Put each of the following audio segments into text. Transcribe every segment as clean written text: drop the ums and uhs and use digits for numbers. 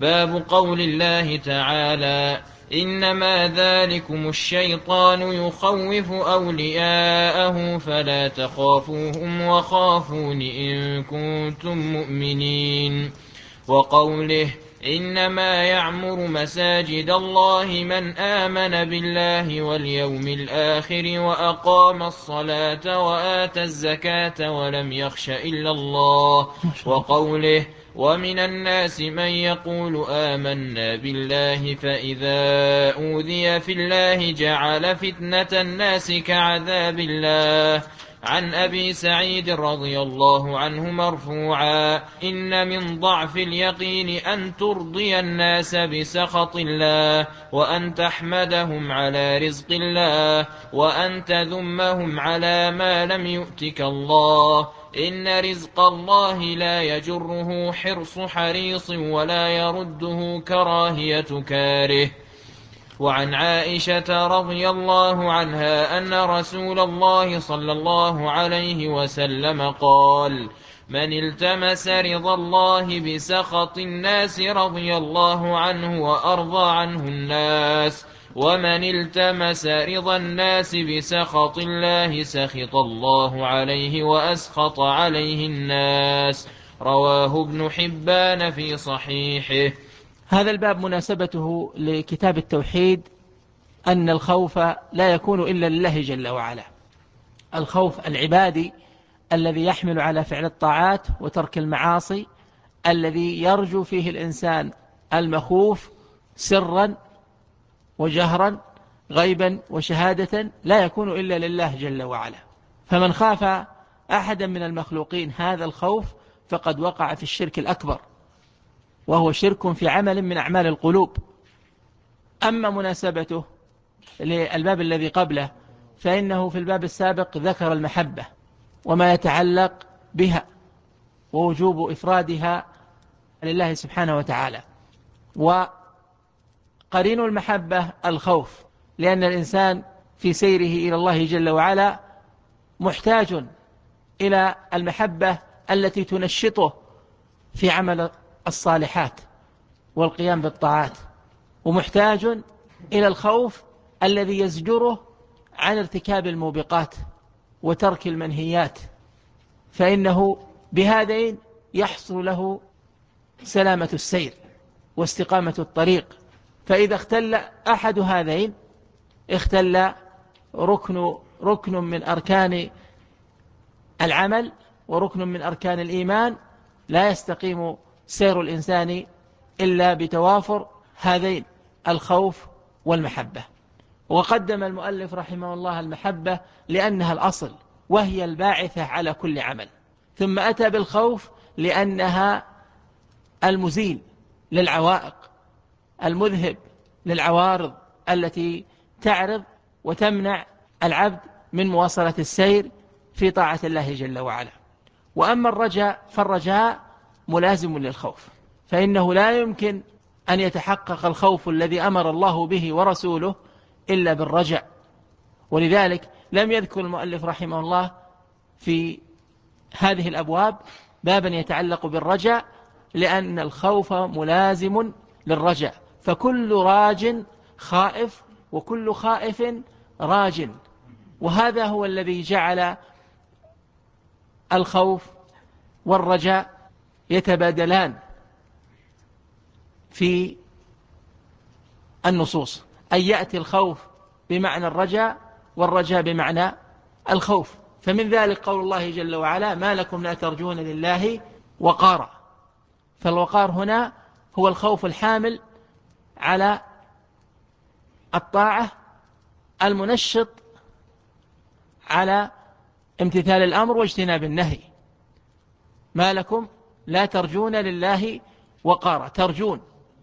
باب قول الله تعالى: إنما ذلكم الشيطان يخوف أولياءه فلا تخافوهم وخافون إن كنتم مؤمنين. وقوله: إنما يعمر مساجد الله من آمن بالله واليوم الآخر وأقام الصلاة وآتى الزكاة ولم يخش إلا الله. وقوله: ومن الناس من يقول آمنا بالله فإذا أوذي في الله جعل فتنة الناس كعذاب الله. عن أبي سعيد رضي الله عنه مرفوعا: إن من ضعف اليقين أن ترضي الناس بسخط الله، وأن تحمدهم على رزق الله، وأن تذمهم على ما لم يؤتك الله. إن رزق الله لا يجره حرص حريص ولا يرده كراهية كاره. وعن عائشة رضي الله عنها أن رسول الله صلى الله عليه وسلم قال: من التمس رضا الله بسخط الناس رضي الله عنه وأرضى عنه الناس، ومن التمس رضا الناس بسخط الله سخط الله عليه وأسخط عليه الناس. رواه ابن حبان في صحيحه. هذا الباب مناسبته لكتاب التوحيد أن الخوف لا يكون إلا لله جل وعلا، الخوف العبادي الذي يحمل على فعل الطاعات وترك المعاصي، الذي يرجو فيه الإنسان المخوف سرا وجهرا غيبا وشهادة، لا يكون إلا لله جل وعلا. فمن خاف أحدا من المخلوقين هذا الخوف فقد وقع في الشرك الأكبر، وهو شرك في عمل من أعمال القلوب. أما مناسبته للباب الذي قبله فإنه في الباب السابق ذكر المحبة وما يتعلق بها ووجوب إفرادها لله سبحانه وتعالى، وقرين المحبة الخوف، لأن الإنسان في سيره إلى الله جل وعلا محتاج إلى المحبة التي تنشطه في عمل الصالحات والقيام بالطاعات، ومحتاج إلى الخوف الذي يزجره عن ارتكاب الموبقات وترك المنهيات، فإنه بهذين يحصل له سلامة السير واستقامة الطريق. فإذا اختل أحد هذين اختل ركن من أركان العمل وركن من أركان الإيمان، لا يستقيم سير الإنسان إلا بتوافر هذين الخوف والمحبة. وقدم المؤلف رحمه الله المحبة لأنها الأصل وهي الباعثة على كل عمل، ثم أتى بالخوف لأنها المزيل للعوائق، المذهب للعوارض التي تعرض وتمنع العبد من مواصلة السير في طاعة الله جل وعلا. وأما الرجاء فالرجاء ملازم للخوف، فإنه لا يمكن أن يتحقق الخوف الذي أمر الله به ورسوله إلا بالرجاء. ولذلك لم يذكر المؤلف رحمه الله في هذه الأبواب بابا يتعلق بالرجاء، لأن الخوف ملازم للرجاء، فكل راج خائف وكل خائف راج، وهذا هو الذي جعل الخوف والرجاء يتبادلان في النصوص، أن يأتي الخوف بمعنى الرجاء والرجاء بمعنى الخوف. فمن ذلك قول الله جل وعلا: ما لكم لا ترجون لله وقارا. فالوقار هنا هو الخوف الحامل على الطاعة المنشط على امتثال الأمر واجتناب النهي. ما لكم لا ترجون لله وقارا، ترجون،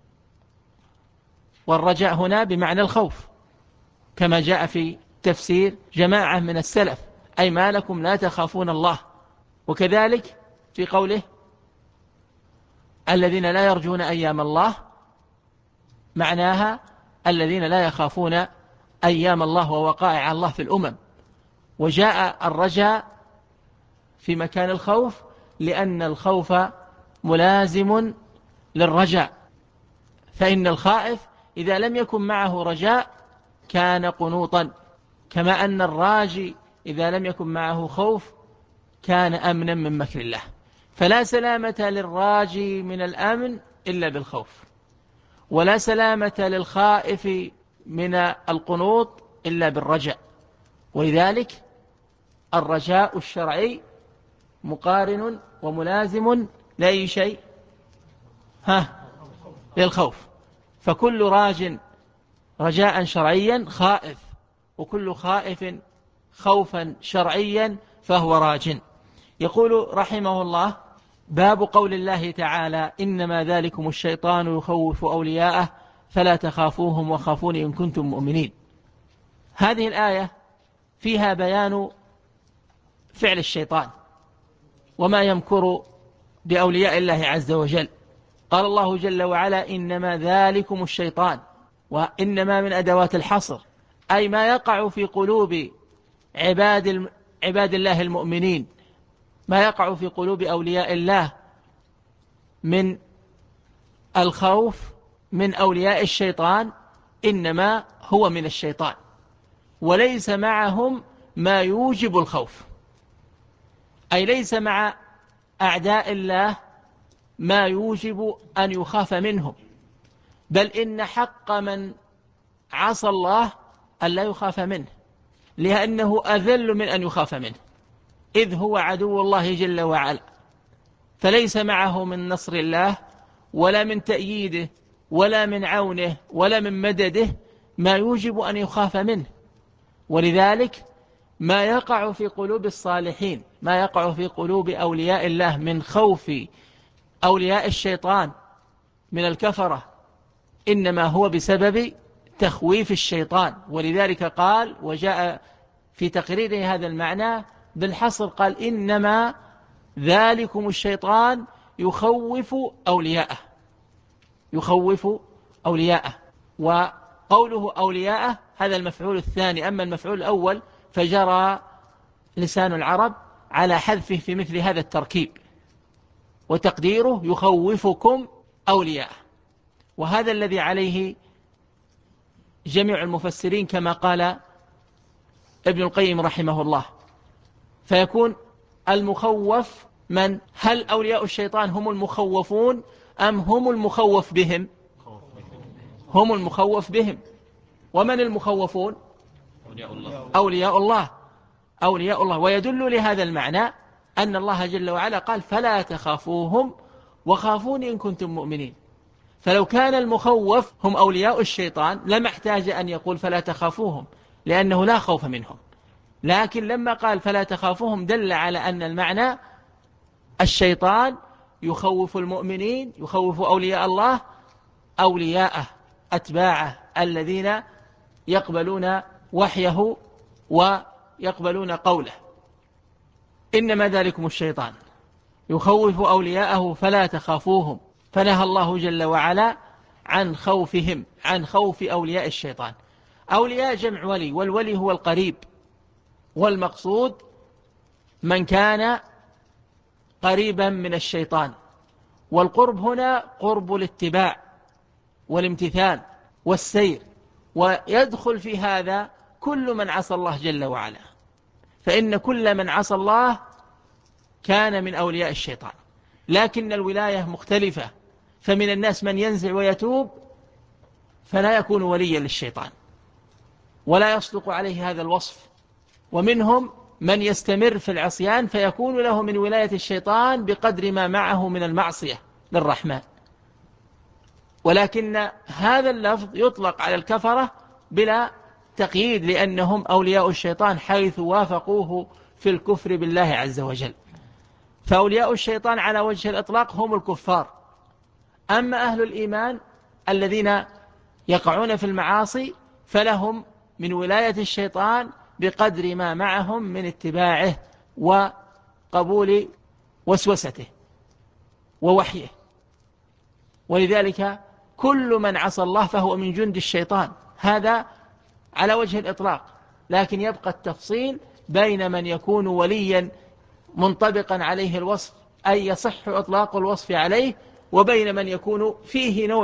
والرجاء هنا بمعنى الخوف كما جاء في تفسير جماعة من السلف، أي ما لكم لا تخافون الله. وكذلك في قوله: الذين لا يرجون أيام الله، معناها الذين لا يخافون أيام الله ووقائع الله في الأمم. وجاء الرجاء في مكان الخوف لأن الخوف ملازم للرجاء، فإن الخائف إذا لم يكن معه رجاء كان قنوطا، كما أن الراجي إذا لم يكن معه خوف كان أمنا من مكر الله. فلا سلامة للراجي من الأمن إلا بالخوف، ولا سلامة للخائف من القنوط إلا بالرجاء. ولذلك الرجاء الشرعي مقارن وملازم لأي شيء؟ للخوف. فكل راج رجاء شرعيا خائف، وكل خائف خوفا شرعيا فهو راج. يقول رحمه الله: باب قول الله تعالى: إنما ذلكم الشيطان يخوف أولياءه فلا تخافوهم وخافون إن كنتم مؤمنين. هذه الآية فيها بيان فعل الشيطان وما يمكر بأولياء الله عز وجل. قال الله جل وعلا: إنما ذلكم الشيطان، وإنما من أدوات الحصر، أي ما يقع في قلوب عباد الله المؤمنين، ما يقع في قلوب أولياء الله من الخوف من أولياء الشيطان إنما هو من الشيطان، وليس معهم ما يوجب الخوف، أي ليس مع أعداء الله ما يوجب أن يخاف منهم، بل إن حق من عصى الله أن لا يخاف منه، لأنه أذل من أن يخاف منه، إذ هو عدو الله جل وعلا، فليس معه من نصر الله ولا من تأييده ولا من عونه ولا من مدده ما يوجب أن يخاف منه. ولذلك ما يقع في قلوب الصالحين، ما يقع في قلوب أولياء الله من خوف أولياء الشيطان من الكفرة إنما هو بسبب تخويف الشيطان. ولذلك قال، وجاء في تقرير هذا المعنى بالحصر، قال: إنما ذلكم الشيطان يخوف أولياءه، يخوف أولياءه. وقوله أولياءه هذا المفعول الثاني، أما المفعول الأول فجرى لسان العرب على حذفه في مثل هذا التركيب، وتقديره يخوفكم أولياءه. وهذا الذي عليه جميع المفسرين كما قال ابن القيم رحمه الله. فيكون المخوف من؟ هل أولياء الشيطان هم المخوفون أم هم المخوف بهم؟ هم المخوف بهم. ومن المخوفون؟ أولياء الله، أولياء الله. ويدل لهذا المعنى أن الله جل وعلا قال: فلا تخافوهم وخافون إن كنتم مؤمنين. فلو كان المخوف هم أولياء الشيطان لما احتاج أن يقول فلا تخافوهم، لأنه لا خوف منهم. لكن لما قال فلا تخافوهم دل على أن المعنى الشيطان يخوف المؤمنين، يخوف أولياء الله، أولياءه أتباعه الذين يقبلون وحيه ويقبلون قوله. إنما ذلكم الشيطان يخوف أولياءه فلا تخافوهم. فنهى الله جل وعلا عن خوفهم، عن خوف أولياء الشيطان. أولياء جمع ولي، والولي هو القريب، والمقصود من كان قريبا من الشيطان. والقرب هنا قرب الاتباع والامتثال والسير، ويدخل في هذا كل من عصى الله جل وعلا، فإن كل من عصى الله كان من أولياء الشيطان. لكن الولاية مختلفة، فمن الناس من ينزع ويتوب فلا يكون وليا للشيطان ولا يصدق عليه هذا الوصف، ومنهم من يستمر في العصيان فيكون له من ولاية الشيطان بقدر ما معه من المعصية للرحمن. ولكن هذا اللفظ يطلق على الكفرة بلا تقييد، لأنهم أولياء الشيطان حيث وافقوه في الكفر بالله عز وجل. فأولياء الشيطان على وجه الإطلاق هم الكفار. أما أهل الإيمان الذين يقعون في المعاصي فلهم من ولاية الشيطان بقدر ما معهم من اتباعه وقبول وسوسته ووحيه. ولذلك كل من عصى الله فهو من جند الشيطان، هذا على وجه الإطلاق. لكن يبقى التفصيل بين من يكون وليا منطبقا عليه الوصف أي يصح إطلاق الوصف عليه، وبين من يكون فيه نوع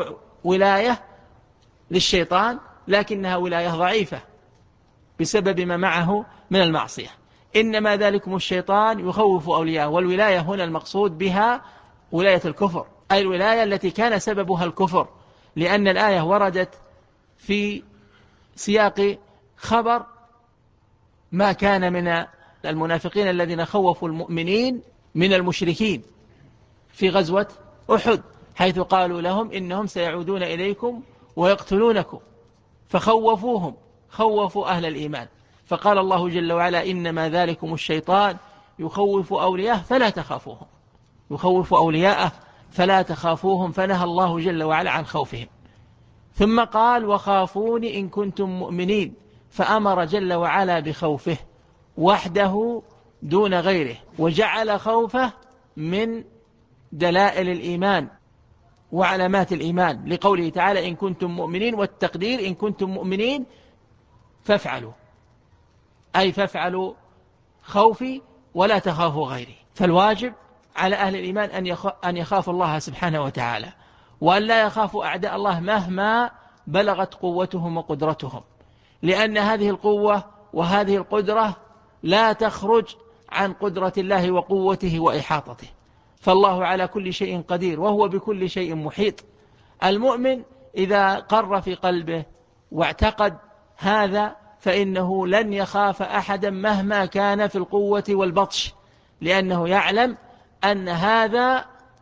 ولاية للشيطان، لكنها ولاية ضعيفة بسبب ما معه من المعصية. إنما ذلكم الشيطان يخوف أولياءه، والولاية هنا المقصود بها ولاية الكفر، أي الولاية التي كان سببها الكفر، لأن الآية وردت في سياق خبر ما كان من المنافقين الذين خوفوا المؤمنين من المشركين في غزوة أحد، حيث قالوا لهم إنهم سيعودون إليكم ويقتلونكم، فخوفوهم، خوفوا أهل الإيمان. فقال الله جل وعلا: إنما ذلكم الشيطان يخوف أولياءه فلا تخافوهم، يخوف أولياءه فلا تخافوهم، فنهى الله جل وعلا عن خوفهم. ثم قال: وخافوني إن كنتم مؤمنين، فأمر جل وعلا بخوفه وحده دون غيره، وجعل خوفه من دلائل الإيمان وعلامات الإيمان، لقوله تعالى: إن كنتم مؤمنين، والتقدير إن كنتم مؤمنين فافعلوا، أي فافعلوا خوفي ولا تخافوا غيري. فالواجب على أهل الإيمان أن يخافوا الله سبحانه وتعالى، وأن لا يخافوا أعداء الله مهما بلغت قوتهم وقدرتهم، لأن هذه القوة وهذه القدرة لا تخرج عن قدرة الله وقوته وإحاطته، فالله على كل شيء قدير وهو بكل شيء محيط. المؤمن إذا قر في قلبه واعتقد هذا فإنه لن يخاف أحدا مهما كان في القوة والبطش، لأنه يعلم أن هذا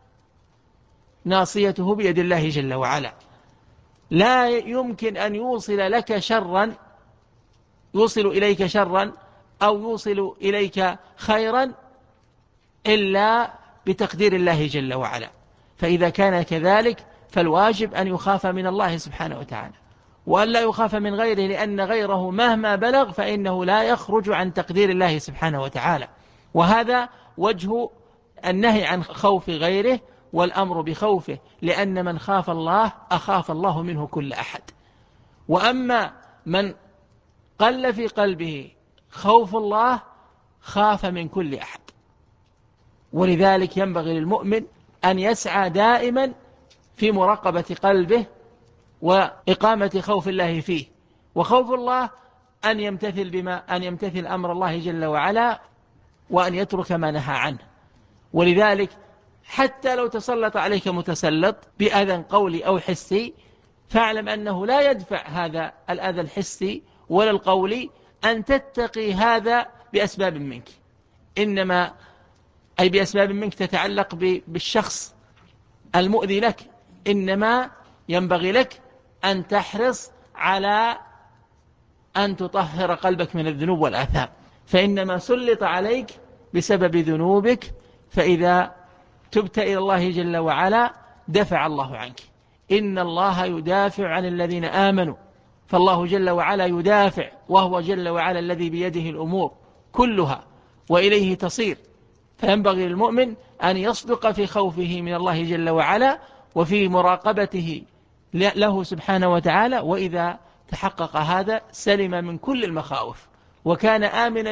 ناصيته بيد الله جل وعلا. لا يمكن أن يوصل إليك شرا أو يوصل إليك خيرا إلا بتقدير الله جل وعلا. فإذا كان كذلك فالواجب أن يخاف من الله سبحانه وتعالى، وأن لا يخاف من غيره، لأن غيره مهما بلغ فإنه لا يخرج عن تقدير الله سبحانه وتعالى. وهذا وجه النهي عن خوف غيره والأمر بخوفه، لأن من خاف الله أخاف الله منه كل أحد. وأما من قل في قلبه خوف الله خاف من كل أحد. ولذلك ينبغي للمؤمن أن يسعى دائما في مراقبة قلبه وإقامة خوف الله فيه. وخوف الله أن يمتثل أمر الله جل وعلا، وأن يترك ما نهى عنه. ولذلك حتى لو تسلط عليك متسلط بأذى قولي أو حسي، فاعلم أنه لا يدفع هذا الأذى الحسي ولا القولي أن تتقي هذا بأسباب منك، إنما أي بأسباب منك تتعلق بالشخص المؤذي لك، إنما ينبغي لك أن تحرص على أن تطهر قلبك من الذنوب والآثام، فإنما سلط عليك بسبب ذنوبك، فإذا تبت إلى الله جل وعلا دفع الله عنك. إن الله يدافع عن الذين آمنوا، فالله جل وعلا يدافع، وهو جل وعلا الذي بيده الأمور كلها وإليه تصير. فينبغي للمؤمن أن يصدق في خوفه من الله جل وعلا وفي مراقبته له سبحانه وتعالى، وإذا تحقق هذا سلم من كل المخاوف، وكان آمنا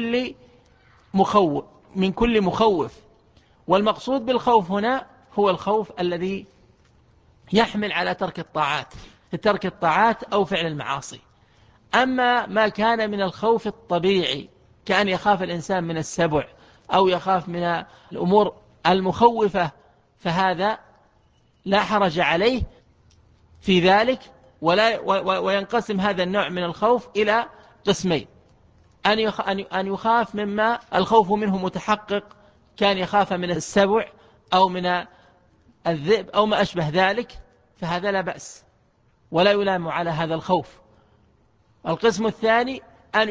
من كل مخوف. والمقصود بالخوف هنا هو الخوف الذي يحمل على ترك الطاعات أو فعل المعاصي. أما ما كان من الخوف الطبيعي كأن يخاف الإنسان من السبع أو يخاف من الأمور المخوفة، فهذا لا حرج عليه في ذلك. وينقسم هذا النوع من الخوف إلى قسمين: أن يخاف مما الخوف منه متحقق، كان يخاف من السبع أو من الذئب أو ما أشبه ذلك، فهذا لا بأس ولا يلام على هذا الخوف. القسم الثاني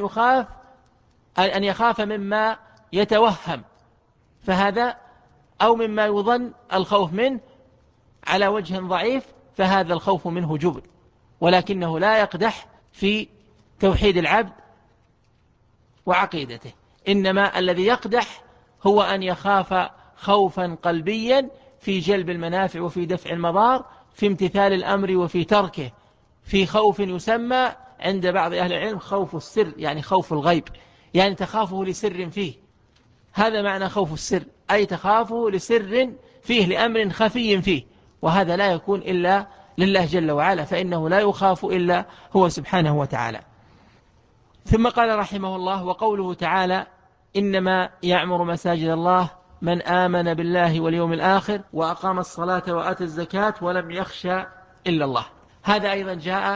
أن يخاف مما يتوهم، فهذا أو مما يظن الخوف منه على وجه ضعيف، فهذا الخوف منه جبن، ولكنه لا يقدح في توحيد العبد وعقيدته. إنما الذي يقدح هو أن يخاف خوفا قلبيا في جلب المنافع وفي دفع المضار، في امتثال الأمر وفي تركه، في خوف يسمى عند بعض أهل العلم خوف السر، يعني خوف الغيب، يعني تخافه لسر فيه. هذا معنى خوف السر، أي تخافه لسر فيه، لأمر خفي فيه، وهذا لا يكون إلا لله جل وعلا، فإنه لا يخاف إلا هو سبحانه وتعالى. ثم قال رحمه الله: وقوله تعالى: إنما يعمر مساجد الله من آمن بالله واليوم الآخر وأقام الصلاة وآتى الزكاة ولم يخشى إلا الله. هذا أيضا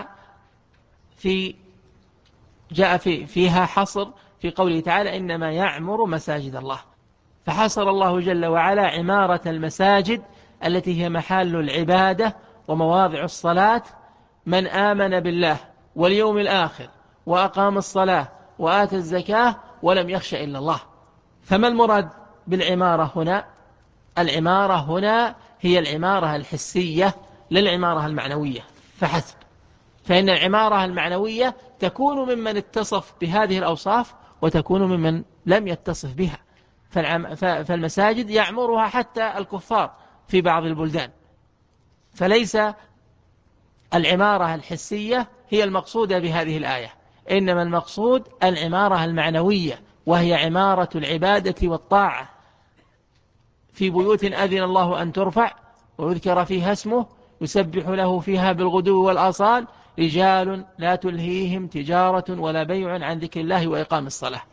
فيها حصر في قوله تعالى: إنما يعمر مساجد الله، فحصر الله جل وعلا عمارة المساجد التي هي محل العبادة ومواضع الصلاة من آمن بالله واليوم الآخر وأقام الصلاة وآتى الزكاة ولم يخش إلا الله. فما المراد بالعمارة هنا؟ العمارة هنا هي العمارة الحسية للعمارة المعنوية فحسب، فإن العمارة المعنوية تكون ممن اتصف بهذه الأوصاف وتكون ممن لم يتصف بها، فالمساجد يعمرها حتى الكفار في بعض البلدان، فليس العمارة الحسية هي المقصودة بهذه الآية، إنما المقصود العمارة المعنوية، وهي عمارة العبادة والطاعة في بيوت أذن الله أن ترفع ويذكر فيها اسمه يسبح له فيها بالغدو والآصال رجال لا تلهيهم تجارة ولا بيع عن ذكر الله وإقام الصلاة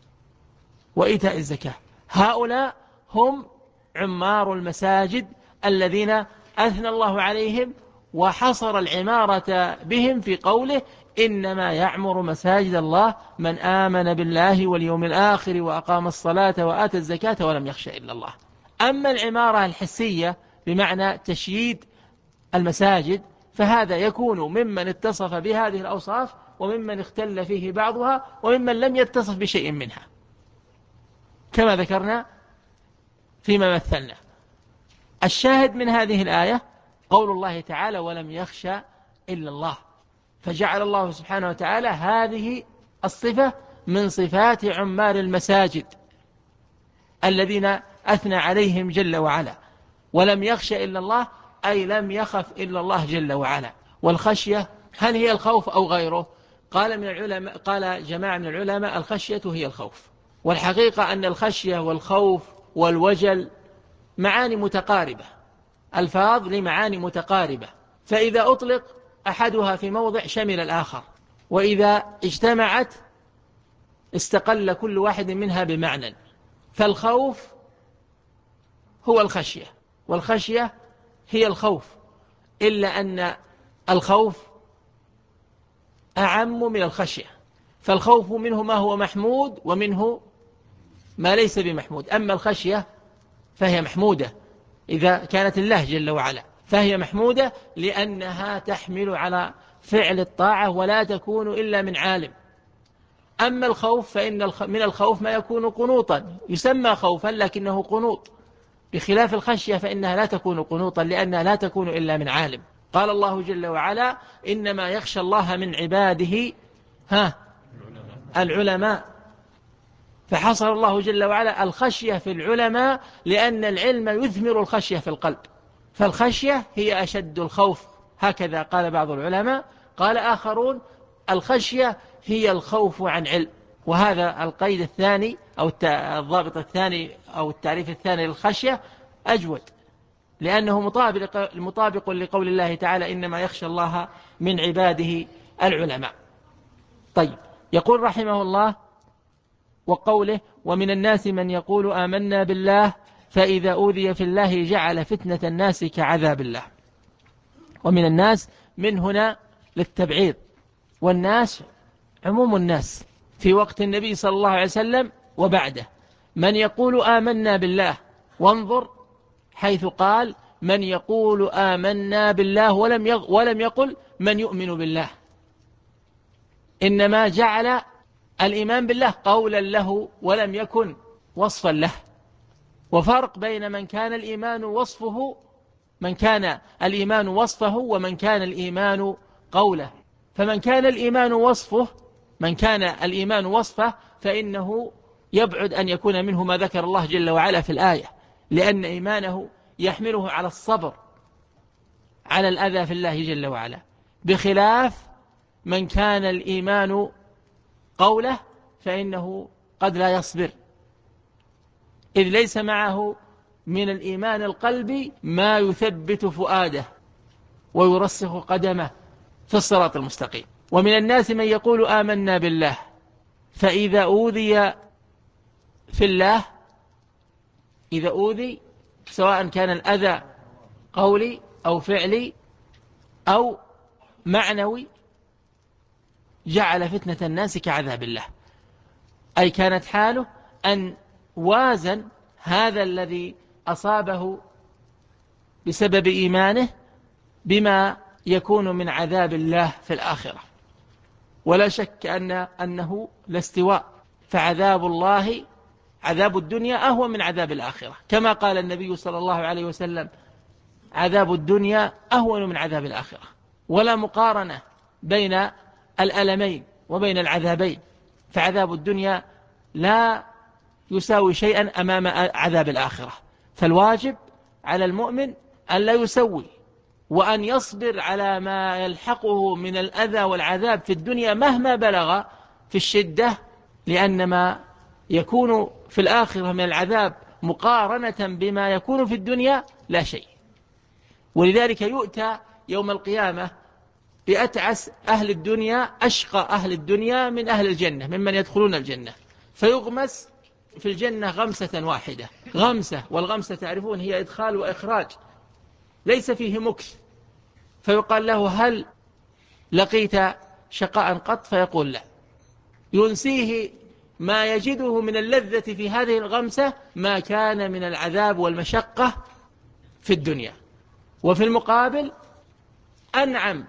وإيتاء الزكاة. هؤلاء هم عمار المساجد الذين أثنى الله عليهم وحصر العمارة بهم في قوله: إنما يعمر مساجد الله من آمن بالله واليوم الآخر وأقام الصلاة وآتى الزكاة ولم يخش إلا الله. أما العمارة الحسية بمعنى تشييد المساجد فهذا يكون ممن اتصف بهذه الأوصاف وممن اختل فيه بعضها وممن لم يتصف بشيء منها كما ذكرنا فيما مثلنا. الشاهد من هذه الآية قول الله تعالى: ولم يخشى إلا الله، فجعل الله سبحانه وتعالى هذه الصفة من صفات عمار المساجد الذين أثنى عليهم جل وعلا. ولم يخشى إلا الله أي لم يخف إلا الله جل وعلا. والخشية هل هي الخوف أو غيره؟ قال جماعة من العلماء: الخشية هي الخوف. والحقيقة أن الخشية والخوف والوجل معاني متقاربة، ألفاظ لمعاني متقاربة، فإذا أطلق أحدها في موضع شمل الآخر، وإذا اجتمعت استقل كل واحد منها بمعنى. فالخوف هو الخشية والخشية هي الخوف، إلا أن الخوف أعم من الخشية، فالخوف منه ما هو محمود ومنه ما ليس بمحمود. أما الخشية فهي محمودة إذا كانت الله جل وعلا، فهي محمودة لأنها تحمل على فعل الطاعة ولا تكون إلا من عالم. أما الخوف فإن من الخوف ما يكون قنوطا يسمى خوفا لكنه قنوط، بخلاف الخشية فإنها لا تكون قنوطا لأنها لا تكون إلا من عالم. قال الله جل وعلا: إنما يخشى الله من عباده العلماء، فحصر الله جل وعلا الخشية في العلماء لأن العلم يثمر الخشية في القلب، فالخشية هي أشد الخوف، هكذا قال بعض العلماء. قال آخرون: الخشية هي الخوف عن علم. وهذا القيد الثاني أو الضابط الثاني أو التعريف الثاني للخشية أجود، لأنه مطابق لقول الله تعالى: إنما يخشى الله من عباده العلماء. طيب، يقول رحمه الله: وقوله: ومن الناس من يقول آمنا بالله فإذا أوذي في الله جعل فتنة الناس كعذاب الله. ومن الناس من هنا للتبعيض، والناس عموم الناس في وقت النبي صلى الله عليه وسلم وبعده، من يقول آمنا بالله، وانظر حيث قال من يقول آمنا بالله ولم يقل من يؤمن بالله، إنما جعل الإيمان بالله قولا له ولم يكن وصفا له. وفرق بين من كان الإيمان وصفه ومن كان الإيمان قوله. فمن كان الإيمان وصفه فإنه يبعد أن يكون منه ما ذكر الله جل وعلا في الآية، لأن إيمانه يحمله على الصبر على الأذى في الله جل وعلا، بخلاف من كان الإيمان قوله فإنه قد لا يصبر، إذ ليس معه من الإيمان القلبي ما يثبت فؤاده ويرسخ قدمه في الصراط المستقيم. ومن الناس من يقول آمنا بالله فإذا أوذي في الله، إذا أوذي سواء كان الأذى قولي أو فعلي أو معنوي جعل فتنة الناس كعذاب الله، أي كانت حاله أن وازن هذا الذي أصابه بسبب إيمانه بما يكون من عذاب الله في الآخرة. ولا شك أنه لا استواء، فعذاب الله عذاب الدنيا أهون من عذاب الآخرة، كما قال النبي صلى الله عليه وسلم عذاب الدنيا أهون من عذاب الآخرة. ولا مقارنة بين الألمين وبين العذابين، فعذاب الدنيا لا يساوي شيئا أمام عذاب الآخرة. فالواجب على المؤمن أن لا يسوي، وأن يصبر على ما يلحقه من الأذى والعذاب في الدنيا مهما بلغ في الشدة، لأن ما يكون في الآخرة من العذاب مقارنة بما يكون في الدنيا لا شيء. ولذلك يؤتى يوم القيامة بأتعس أهل الدنيا، أشقى أهل الدنيا من أهل الجنة، ممن يدخلون الجنة، فيغمس في الجنة غمسة واحدة، غمسة، والغمسة تعرفون هي إدخال وإخراج، ليس فيه مكث. فيقال له هل لقيت شقاء قط؟ فيقول لا. ينسيه ما يجده من اللذة في هذه الغمسة ما كان من العذاب والمشقة في الدنيا. وفي المقابل أنعم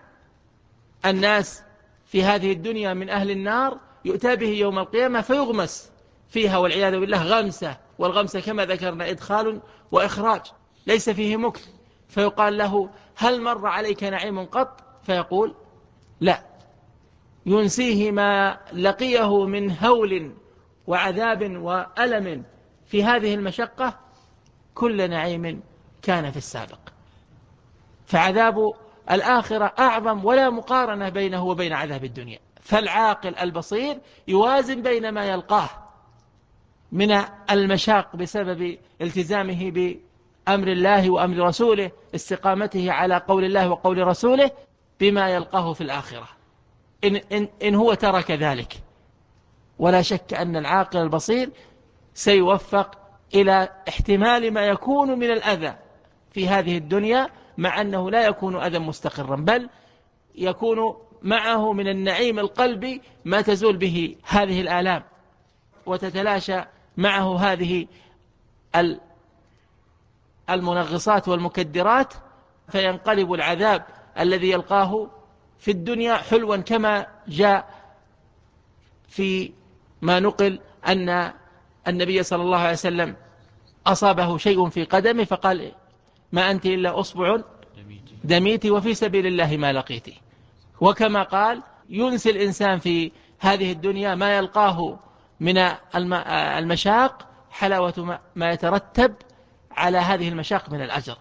الناس في هذه الدنيا من أهل النار يؤتى به يوم القيامة فيغمس فيها والعياذ بالله غمسة، والغمسة كما ذكرنا إدخال وإخراج، ليس فيه مكث. فيقال له هل مر عليك نعيم قط؟ فيقول لا. ينسيه ما لقيه من هول وعذاب وألم في هذه المشقة كل نعيم كان في السابق. فعذاب الآخرة أعظم، ولا مقارنة بينه وبين عذاب الدنيا. فالعاقل البصير يوازن بين ما يلقاه من المشاق بسبب التزامه بأمر الله وأمر رسوله، استقامته على قول الله وقول رسوله، بما يلقاه في الآخرة إن هو ترك ذلك. ولا شك أن العاقل البصير سيوفق إلى احتمال ما يكون من الأذى في هذه الدنيا، مع أنه لا يكون أذى مستقرا، بل يكون معه من النعيم القلبي ما تزول به هذه الآلام وتتلاشى معه هذه المنغصات والمكدرات، فينقلب العذاب الذي يلقاه في الدنيا حلوا، كما جاء في ما نقل أن النبي صلى الله عليه وسلم أصابه شيء في قدمه فقال ما أنت إلا أصبع دميت وفي سبيل الله ما لقيت. وكما قال ينسي الإنسان في هذه الدنيا ما يلقاه من المشاق حلاوة ما يترتب على هذه المشاق من الأجر.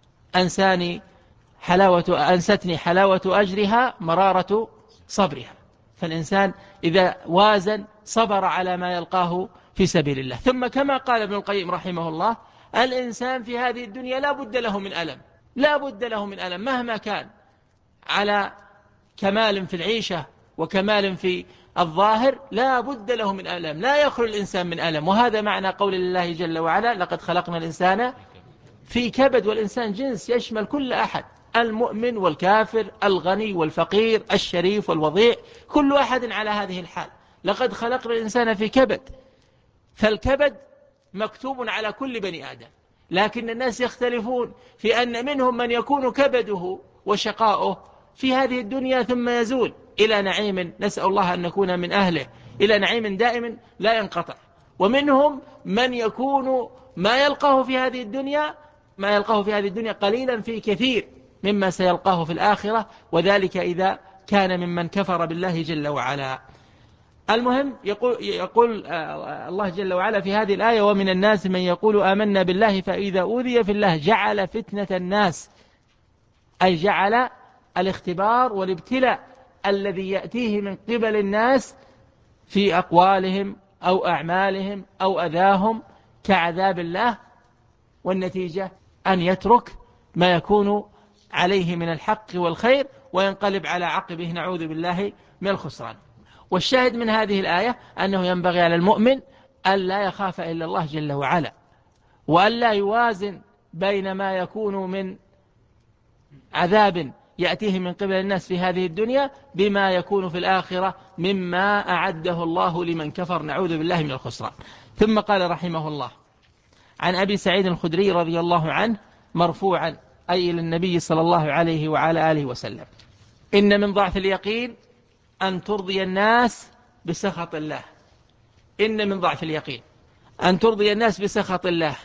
أنستني حلاوة أجرها مرارة صبرها. فالإنسان إذا وازن صبر على ما يلقاه في سبيل الله. ثم كما قال ابن القيم رحمه الله الإنسان في هذه الدنيا لا بد له من ألم، لا بد له من ألم مهما كان على كمال في العيشة وكمال في الظاهر، لا بد له من ألم، لا يخلو الإنسان من ألم. وهذا معنى قول الله جل وعلا لقد خلقنا الإنسان في كبد. والإنسان جنس يشمل كل أحد، المؤمن والكافر، الغني والفقير، الشريف والوضيع، كل أحد على هذه الحال. لقد خلقنا الإنسان في كبد، فالكبد مكتوب على كل بني آدم، لكن الناس يختلفون في أن منهم من يكون كبده وشقاؤه في هذه الدنيا ثم يزول إلى نعيم، نسأل الله أن نكون من أهله، إلى نعيم دائم لا ينقطع. ومنهم من يكون ما يلقاه في هذه الدنيا قليلا في كثير مما سيلقاه في الآخرة، وذلك إذا كان ممن كفر بالله جل وعلا. المهم يقول الله جل وعلا في هذه الآية ومن الناس من يقول آمنا بالله فإذا أوذي في الله جعل فتنة الناس، أي جعل الاختبار والابتلاء الذي يأتيه من قبل الناس في أقوالهم أو أعمالهم أو أذاهم كعذاب الله، والنتيجة أن يترك ما يكون عليه من الحق والخير وينقلب على عقبه، نعوذ بالله من الخسران. والشاهد من هذه الآية أنه ينبغي على المؤمن أن لا يخاف إلا الله جل وعلا، وأن لا يوازن بين ما يكون من عذاب يأتيه من قبل الناس في هذه الدنيا بما يكون في الآخرة مما أعده الله لمن كفر، نعوذ بالله من الخسران. ثم قال رحمه الله: عن أبي سعيد الخدري رضي الله عنه مرفوعا، أي للنبي صلى الله عليه وعلى آله وسلم: إن من ضعف اليقين أن ترضي الناس بسخط الله. إن من ضعف اليقين أن ترضي الناس بسخط الله.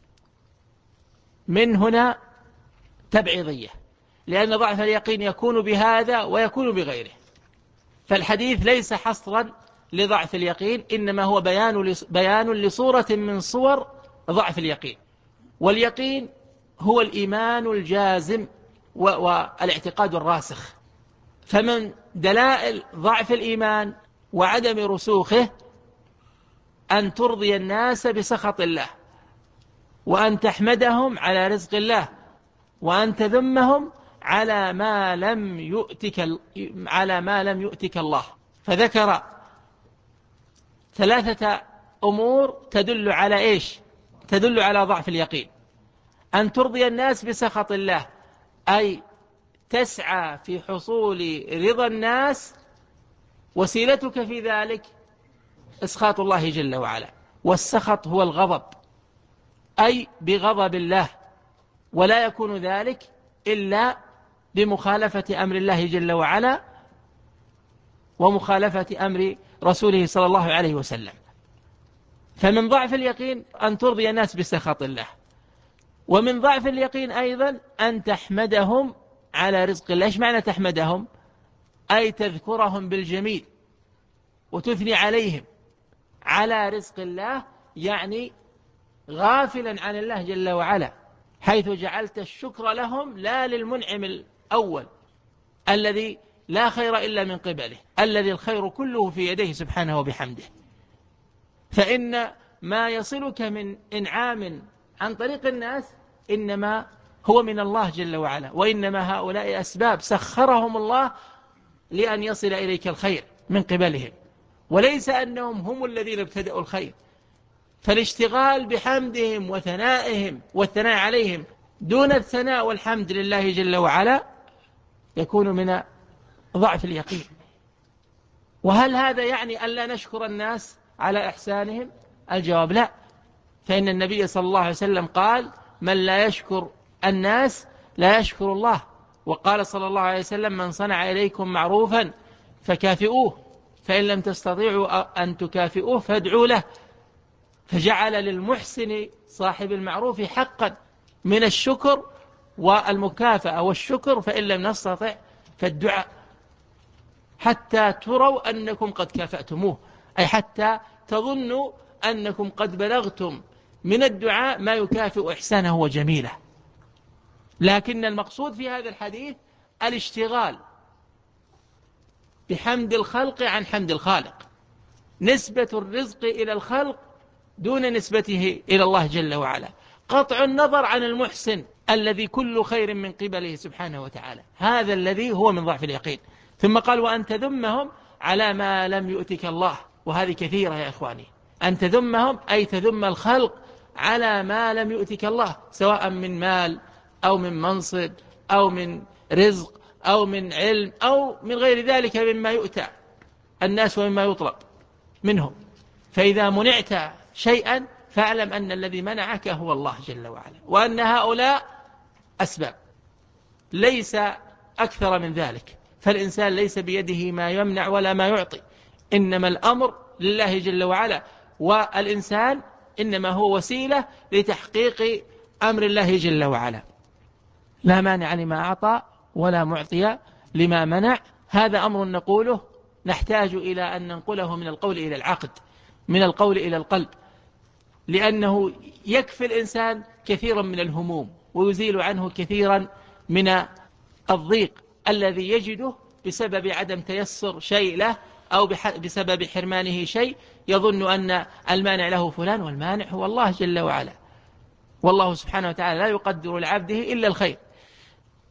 من هنا تبعيضية، لأن ضعف اليقين يكون بهذا ويكون بغيره، فالحديث ليس حصرا لضعف اليقين، إنما هو بيان لصورة من صور ضعف اليقين. واليقين هو الإيمان الجازم والاعتقاد الراسخ. فمن دلائل ضعف الإيمان وعدم رسوخه أن ترضي الناس بسخط الله، وأن تحمدهم على رزق الله، وأن تذمهم على ما لم يؤتك الله. فذكر ثلاثة أمور تدل على إيش؟ تدل على ضعف اليقين. أن ترضي الناس بسخط الله، أي تسعى في حصول رضا الناس، وسيلتك في ذلك إسخاط الله جل وعلا. والسخط هو الغضب، أي بغضب الله، ولا يكون ذلك إلا بمخالفة أمر الله جل وعلا ومخالفة أمر رسوله صلى الله عليه وسلم. فمن ضعف اليقين أن ترضي الناس بسخط الله. ومن ضعف اليقين أيضا أن تحمدهم على رزق الله. إيش معنى تحمدهم؟ أي تذكرهم بالجميل وتثني عليهم على رزق الله، يعني غافلا عن الله جل وعلا، حيث جعلت الشكر لهم لا للمنعم الأول الذي لا خير إلا من قبله، الذي الخير كله في يديه سبحانه وبحمده. فإن ما يصلك من إنعام عن طريق الناس إنما هو من الله جل وعلا، وإنما هؤلاء أسباب سخرهم الله لأن يصل إليك الخير من قبلهم، وليس أنهم هم الذين ابتدأوا الخير. فالاشتغال بحمدهم وثنائهم والثناء عليهم دون الثناء والحمد لله جل وعلا يكون من ضعف اليقين. وهل هذا يعني أن لا نشكر الناس على إحسانهم؟ الجواب لا، فإن النبي صلى الله عليه وسلم قال: من لا يشكر الناس لا يشكر الله. وقال صلى الله عليه وسلم: من صنع إليكم معروفا فكافئوه، فإن لم تستطيعوا أن تكافئوه فادعوا له. فجعل للمحسن صاحب المعروف حقا من الشكر والمكافأة والشكر، فإن لم نستطع فالدعاء، حتى تروا أنكم قد كافأتموه، أي حتى تظنوا أنكم قد بلغتم من الدعاء ما يكافئ إحسانه وجميله. لكن المقصود في هذا الحديث الاشتغال بحمد الخلق عن حمد الخالق، نسبة الرزق إلى الخلق دون نسبته إلى الله جل وعلا، قطع النظر عن المحسن الذي كل خير من قبله سبحانه وتعالى. هذا الذي هو من ضعف اليقين. ثم قال: وأن تذمهم على ما لم يؤتك الله. وهذه كثيرة يا إخواني، أن تذمهم أي تذم الخلق على ما لم يؤتك الله، سواء من مال أو من منصب أو من رزق أو من علم أو من غير ذلك مما يؤتى الناس ومما يطلب منهم. فإذا منعت شيئا فاعلم أن الذي منعك هو الله جل وعلا، وأن هؤلاء أسباب ليس أكثر من ذلك. فالإنسان ليس بيده ما يمنع ولا ما يعطي، إنما الأمر لله جل وعلا، والإنسان إنما هو وسيلة لتحقيق أمر الله جل وعلا. لا مانع لما أعطى ولا معطي لما منع. هذا أمر نقوله نحتاج إلى أن ننقله من القول إلى العقد، من القول إلى القلب، لأنه يكفي الإنسان كثيرا من الهموم ويزيل عنه كثيرا من الضيق الذي يجده بسبب عدم تيسر شيء له أو بسبب حرمانه شيء، يظن أن المانع له فلان، والمانع هو الله جل وعلا. والله سبحانه وتعالى لا يقدر لعبده إلا الخير.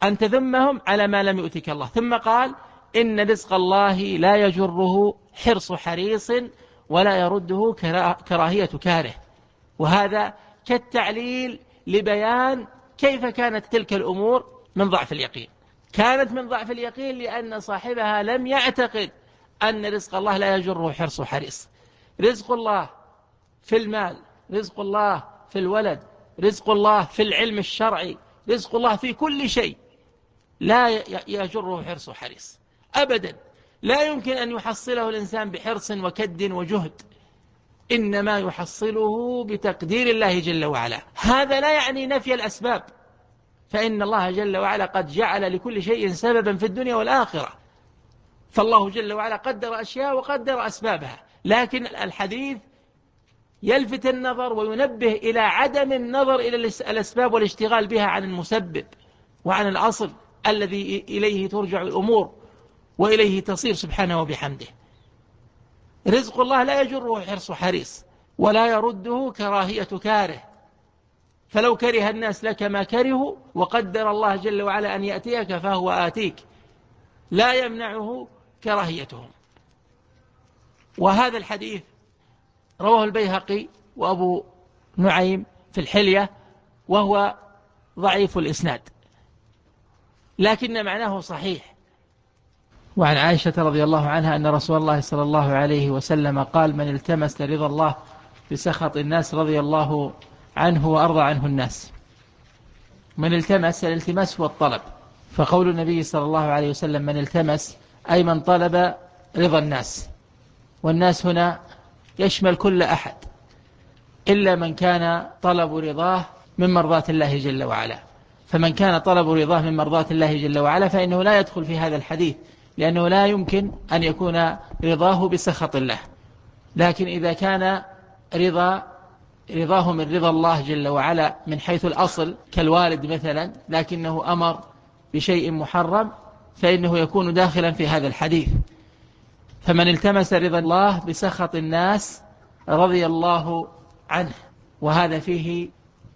أن تذمهم على ما لم يؤتك الله. ثم قال إن رزق الله لا يجره حرص حريص ولا يرده كراهية كاره. وهذا كالتعليل لبيان كيف كانت تلك الأمور من ضعف اليقين. كانت من ضعف اليقين لأن صاحبها لم يعتقد أن رزق الله لا يجره حرص حريص. رزق الله في المال، رزق الله في الولد، رزق الله في العلم الشرعي، رزق الله في كل شيء لا يجره حرص حريص أبدا. لا يمكن أن يحصله الإنسان بحرص وكد وجهد، إنما يحصله بتقدير الله جل وعلا. هذا لا يعني نفي الأسباب، فإن الله جل وعلا قد جعل لكل شيء سببا في الدنيا والآخرة، فالله جل وعلا قدر أشياء وقدر أسبابها. لكن الحديث يلفت النظر وينبه إلى عدم النظر إلى الأسباب والاشتغال بها عن المسبب وعن الأصل الذي إليه ترجع الأمور وإليه تصير سبحانه وبحمده. رزق الله لا يجره حرص حريص ولا يرده كراهية كاره، فلو كره الناس لك ما كرهوا وقدر الله جل وعلا أن يأتيك فهو آتيك، لا يمنعه كراهيتهم. وهذا الحديث رواه البيهقي وأبو نعيم في الحلية، وهو ضعيف الإسناد لكن معناه صحيح. وعن عائشة رضي الله عنها أن رسول الله صلى الله عليه وسلم قال: من التمس رضا الله بسخط الناس رضي الله عنه وأرضى عنه الناس. من التمس، الالتماس هو الطلب، فقول النبي صلى الله عليه وسلم من التمس أي من طلب رضا الناس، والناس هنا يشمل كل أحد إلا من كان طلب رضاه من مرضاة الله جل وعلا. فمن كان طلب رضاه من مرضاة الله جل وعلا فإنه لا يدخل في هذا الحديث، لأنه لا يمكن أن يكون رضاه بسخط الله. لكن إذا كان رضاه من رضا الله جل وعلا من حيث الأصل كالوالد مثلا، لكنه أمر بشيء محرم، فإنه يكون داخلا في هذا الحديث. فمن التمس رضا الله بسخط الناس رضي الله عنه، وهذا فيه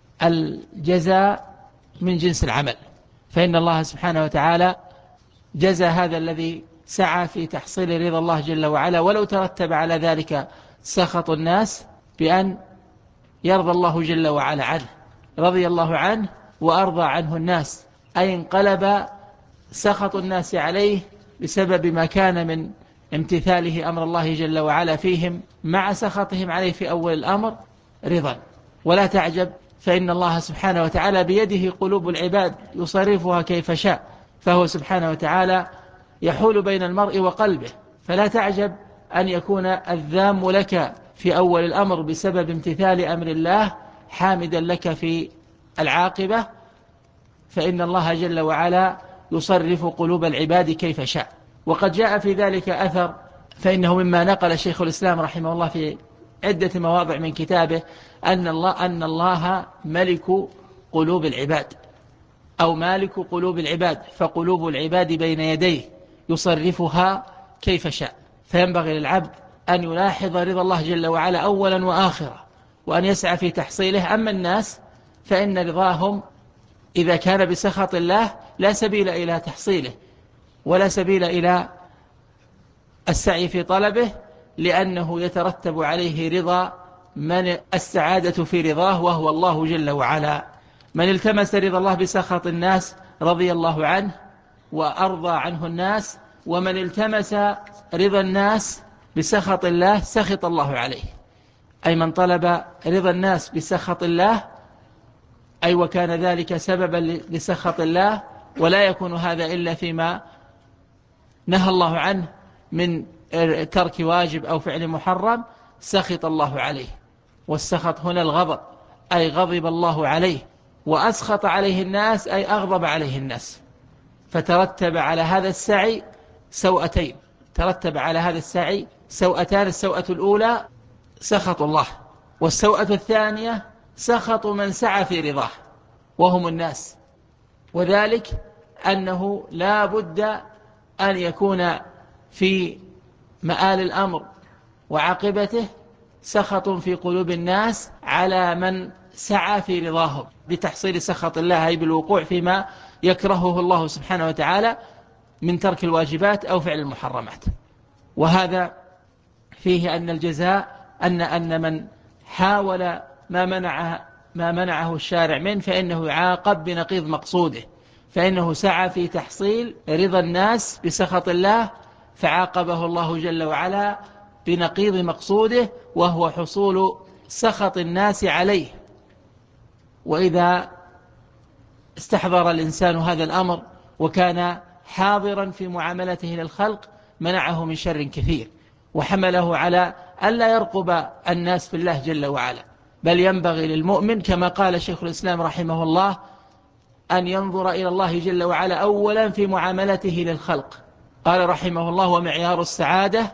الجزاء من جنس العمل، فإن الله سبحانه وتعالى جزى هذا الذي سعى في تحصيل رضا الله جل وعلا، ولو ترتب على ذلك سخط الناس، بأن يرضى الله جل وعلا عنه. رضي الله عنه وأرضى عنه الناس، أي انقلب سخط الناس عليه بسبب ما كان من امتثاله أمر الله جل وعلا فيهم مع سخطهم عليه في أول الأمر رضا. ولا تعجب، فإن الله سبحانه وتعالى بيده قلوب العباد يصرفها كيف شاء، فهو سبحانه وتعالى يحول بين المرء وقلبه. فلا تعجب أن يكون الذام لك في أول الأمر بسبب امتثال أمر الله حامدا لك في العاقبة، فإن الله جل وعلا يصرف قلوب العباد كيف شاء. وقد جاء في ذلك أثر، فإنه مما نقل شيخ الإسلام رحمه الله في عدة مواضع من كتابه أن الله ملك قلوب العباد أو مالك قلوب العباد، فقلوب العباد بين يديه يصرفها كيف شاء. فينبغي للعبد أن يلاحظ رضا الله جل وعلا أولا وآخرا، وأن يسعى في تحصيله. أما الناس فإن رضاهم إذا كان بسخط الله لا سبيل إلى تحصيله ولا سبيل إلى السعي في طلبه، لأنه يترتب عليه رضا من السعادة في رضاه وهو الله جل وعلا. من التمس رضا الله بسخط الناس رضي الله عنه وأرضى عنه الناس، ومن التمس رضا الناس بسخط الله سخط الله عليه. أي من طلب رضا الناس بسخط الله، أي وكان ذلك سببا لسخط الله، ولا يكون هذا إلا فيما نهى الله عنه من ترك واجب أو فعل محرم، سخط الله عليه. والسخط هنا الغضب، أي غضب الله عليه، وأسخط عليه الناس أي أغضب عليه الناس. فترتب على هذا السعي سوءتين، ترتب على هذا السعي سوءتان: السوءة الأولى سخط الله، والسوءة الثانية سخط من سعى في رضاه وهم الناس. وذلك أنه لا بد أن يكون في مآل الأمر وعاقبته سخط في قلوب الناس على من سعى في رضاهم بتحصيل سخط الله، أي بالوقوع فيما يكرهه الله سبحانه وتعالى من ترك الواجبات أو فعل المحرمات. وهذا فيه أن الجزاء أن من حاول ما منعه الشارع منه فإنه يعاقب بنقيض مقصوده، فإنه سعى في تحصيل رضا الناس بسخط الله فعاقبه الله جل وعلا بنقيض مقصوده وهو حصول سخط الناس عليه. وإذا استحضر الإنسان هذا الأمر وكان حاضرا في معاملته للخلق منعه من شر كثير، وحمله على ألا يرقب الناس في الله جل وعلا، بل ينبغي للمؤمن كما قال شيخ الإسلام رحمه الله أن ينظر إلى الله جل وعلا أولا في معاملته للخلق. قال رحمه الله: ومعيار السعادة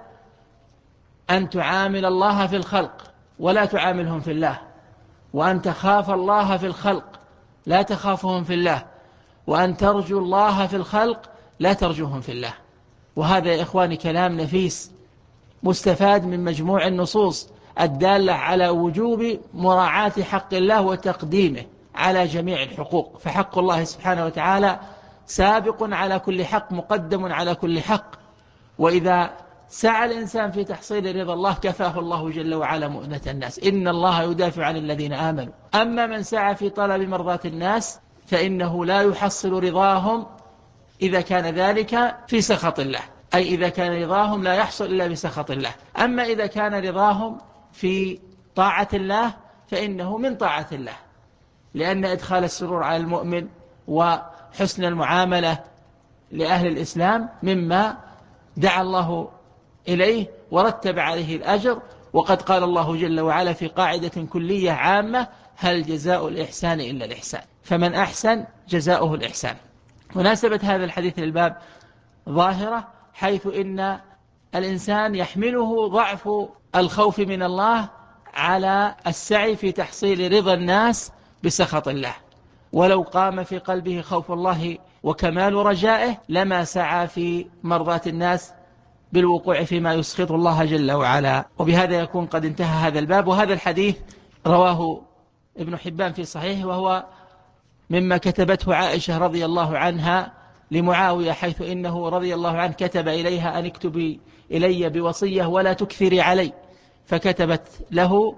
أن تعامل الله في الخلق ولا تعاملهم في الله، وأن تخاف الله في الخلق لا تخافهم في الله، وأن ترجو الله في الخلق لا ترجوهم في الله. وهذا يا إخواني كلام نفيس مستفاد من مجموع النصوص الدالة على وجوب مراعاة حق الله وتقديمه على جميع الحقوق، فحق الله سبحانه وتعالى سابق على كل حق مقدم على كل حق. وإذا سعى الإنسان في تحصيل رضا الله كفاه الله جل وعلا مؤنة الناس، إن الله يدافع عن الذين آمنوا. أما من سعى في طلب مرضاة الناس فإنه لا يحصل رضاهم إذا كان ذلك في سخط الله، أي إذا كان رضاهم لا يحصل إلا بسخط الله. أما إذا كان رضاهم في طاعة الله فإنه من طاعة الله، لأن إدخال السرور على المؤمن وحسن المعاملة لأهل الإسلام مما دعا الله إليه ورتب عليه الأجر. وقد قال الله جل وعلا في قاعدة كلية عامة: هل جزاء الإحسان إلا الإحسان، فمن أحسن جزاؤه الإحسان. مناسبة هذا الحديث للباب ظاهرة، حيث إن الإنسان يحمله ضعف الخوف من الله على السعي في تحصيل رضا الناس بسخط الله، ولو قام في قلبه خوف الله وكمال رجائه لما سعى في مرضاة الناس بالوقوع فيما يسخط الله جل وعلا. وبهذا يكون قد انتهى هذا الباب. وهذا الحديث رواه ابن حبان في صحيحه، وهو مما كتبته عائشة رضي الله عنها لمعاوية، حيث إنه رضي الله عنه كتب إليها أن اكتبي إلي بوصية ولا تكثري علي، فكتبت له،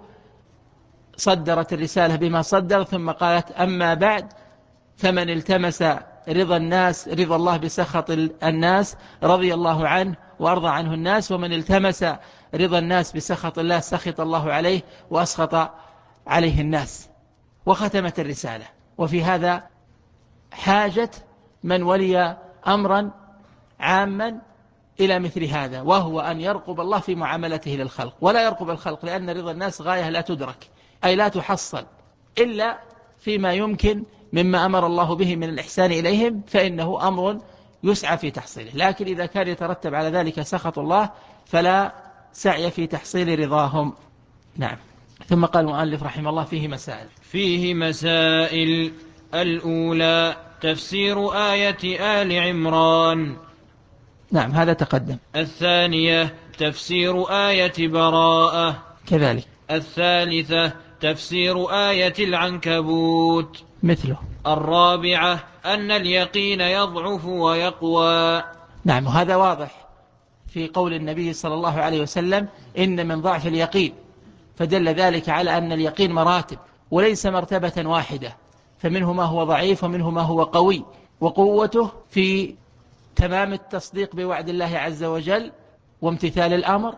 صدرت الرسالة بما صدر، ثم قالت: أما بعد فمن التمس رضا الناس رضا الله بسخط الناس رضي الله عنه وأرضى عنه الناس، ومن التمس رضا الناس بسخط الله سخط الله عليه وأسخط عليه الناس. وختمت الرسالة. وفي هذا حاجة من ولي أمرا عاما إلى مثل هذا، وهو أن يرقب الله في معاملته للخلق، ولا يرقب الخلق، لأن رضا الناس غاية لا تدرك، أي لا تحصل إلا فيما يمكن مما أمر الله به من الإحسان إليهم، فإنه أمر يسعى في تحصيله. لكن إذا كان يترتب على ذلك سخط الله فلا سعي في تحصيل رضاهم. نعم. ثم قال المؤلف رحمه الله: فيه مسائل. الأولى تفسير آية آل عمران. نعم، هذا تقدم. الثانية تفسير آية براءة كذلك. الثالثة تفسير آية العنكبوت مثله. الرابعة أن اليقين يضعف ويقوى. نعم، وهذا واضح في قول النبي صلى الله عليه وسلم: إن من ضعف اليقين، فدل ذلك على أن اليقين مراتب وليس مرتبة واحدة، فمنه ما هو ضعيف ومنه ما هو قوي، وقوته في تمام التصديق بوعد الله عز وجل وامتثال الأمر،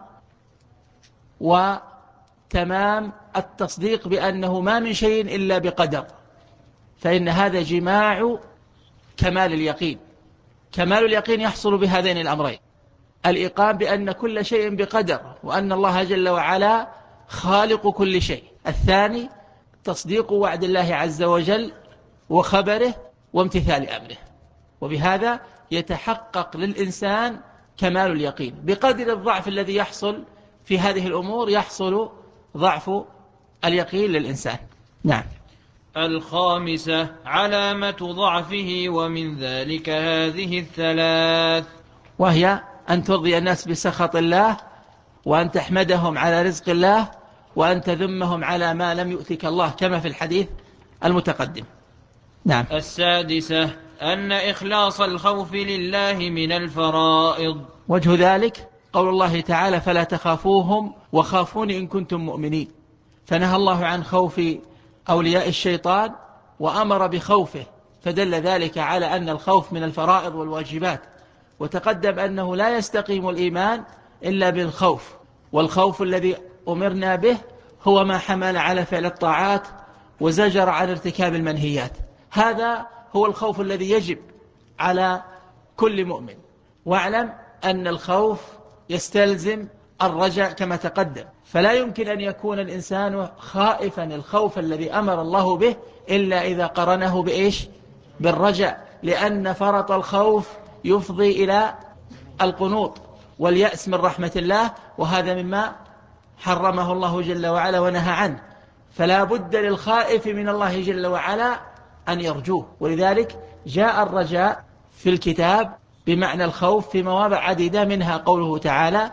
وتمام التصديق بأنه ما من شيء إلا بقدر، فإن هذا جماع كمال اليقين. كمال اليقين يحصل بهذين الأمرين: الإيقان بأن كل شيء بقدر، وأن الله جل وعلا خالق كل شيء. الثاني تصديق وعد الله عز وجل وخبره وامتثال أمره. وبهذا يتحقق للإنسان كمال اليقين. بقدر الضعف الذي يحصل في هذه الأمور يحصل ضعف اليقين للإنسان. نعم. الخامسة علامة ضعفه، ومن ذلك هذه الثلاث، وهي أن ترضي الناس بسخط الله، وأن تحمدهم على رزق الله، وأن تذمهم على ما لم يؤتك الله، كما في الحديث المتقدم. نعم. السادسة أن إخلاص الخوف لله من الفرائض. وجه ذلك قول الله تعالى فلا تخافوهم وخافون إن كنتم مؤمنين، فنهى الله عن خوف أولياء الشيطان وأمر بخوفه، فدل ذلك على أن الخوف من الفرائض والواجبات. وتقدم أنه لا يستقيم الإيمان إلا بالخوف، والخوف الذي أمرنا به هو ما حمل على فعل الطاعات وزجر عن ارتكاب المنهيات. هذا هو الخوف الذي يجب على كل مؤمن. واعلم أن الخوف يستلزم الرجاء كما تقدم، فلا يمكن أن يكون الإنسان خائفا الخوف الذي أمر الله به إلا إذا قرنه بإيش؟ بالرجاء، لأن فرط الخوف يفضي إلى القنوط واليأس من رحمة الله، وهذا مما حرمه الله جل وعلا ونهى عنه. فلا بد للخائف من الله جل وعلا أن يرجوه، ولذلك جاء الرجاء في الكتاب بمعنى الخوف في مواضع عديدة، منها قوله تعالى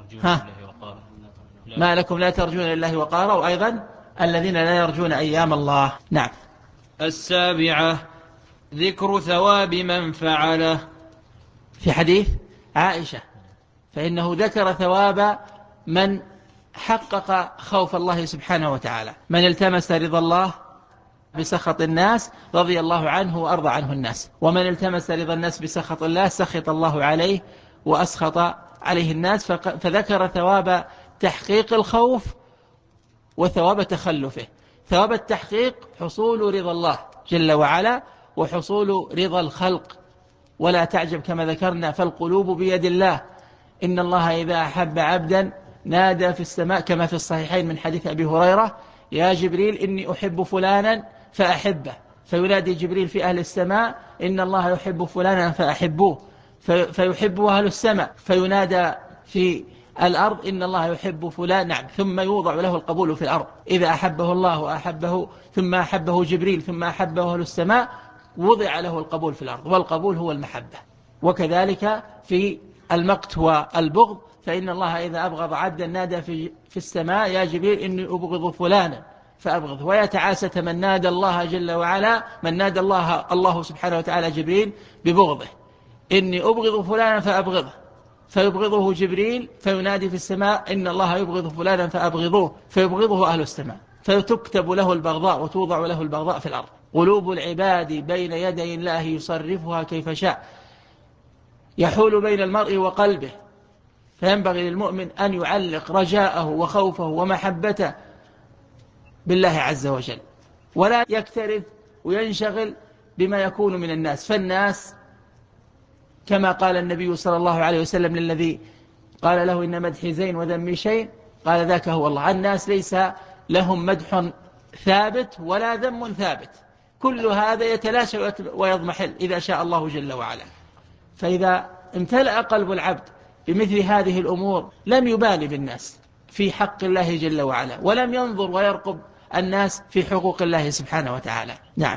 ما لكم لا ترجون لله وقارا، وأيضا الذين لا يرجون أيام الله. نعم. 7 ذكر ثواب من فعله. في حديث عائشة فإنه ذكر ثواب من حقق خوف الله سبحانه وتعالى، من التمس رضا الله بسخط الناس رضي الله عنه وأرضى عنه الناس، ومن التمس رضا الناس بسخط الله سخط الله عليه وأسخط عليه الناس. فذكر ثواب تحقيق الخوف وثواب تخلفه. ثواب التحقيق حصول رضا الله جل وعلا وحصول رضا الخلق، ولا تعجب كما ذكرنا فالقلوب بيد الله، إن الله إذا أحب عبدا نادى في السماء، كما في الصحيحين من حديث أبي هريرة يا جبريل إني أحب فلانا فأحبه، فينادي جبريل في أهل السماء إن الله يحب فلانا فأحبوه، فيحبه أهل السماء، فينادى في الأرض إن الله يحب فلان، نعم، ثم يوضع له القبول في الأرض. إذا أحبه الله وأحبه ثم أحبه جبريل ثم أحبه أهل السماء وضع له القبول في الأرض، والقبول هو المحبة. وكذلك في المقت والبغض، فإن الله إذا أبغض عبدا نادى في السماء يا جبريل إني أبغض فلانا فأبغضه، ويتعاسة من نادى الله جل وعلا، من نادى الله سبحانه وتعالى جبريل ببغضه إني أبغض فلانا فأبغضه، فيبغضه جبريل فينادي في السماء إن الله يبغض فلانا فأبغضوه، فيبغضه أهل السماء، فتكتب له البغضاء وتوضع له البغضاء في الأرض. قلوب العباد بين يدي الله يصرفها كيف شاء، يحول بين المرء وقلبه، فينبغي للمؤمن أن يعلق رجاءه وخوفه ومحبته بالله عز وجل، ولا يكترث وينشغل بما يكون من الناس. فالناس كما قال النبي صلى الله عليه وسلم للذي قال له إن مدحي زين وذمي شيء، قال ذاك هو الله. الناس ليس لهم مدح ثابت ولا ذم ثابت، كل هذا يتلاشى ويضمحل إذا شاء الله جل وعلا. فإذا امتلأ قلب العبد بمثل هذه الأمور لم يبالي بالناس في حق الله جل وعلا، ولم ينظر ويرقب الناس في حقوق الله سبحانه وتعالى. نعم.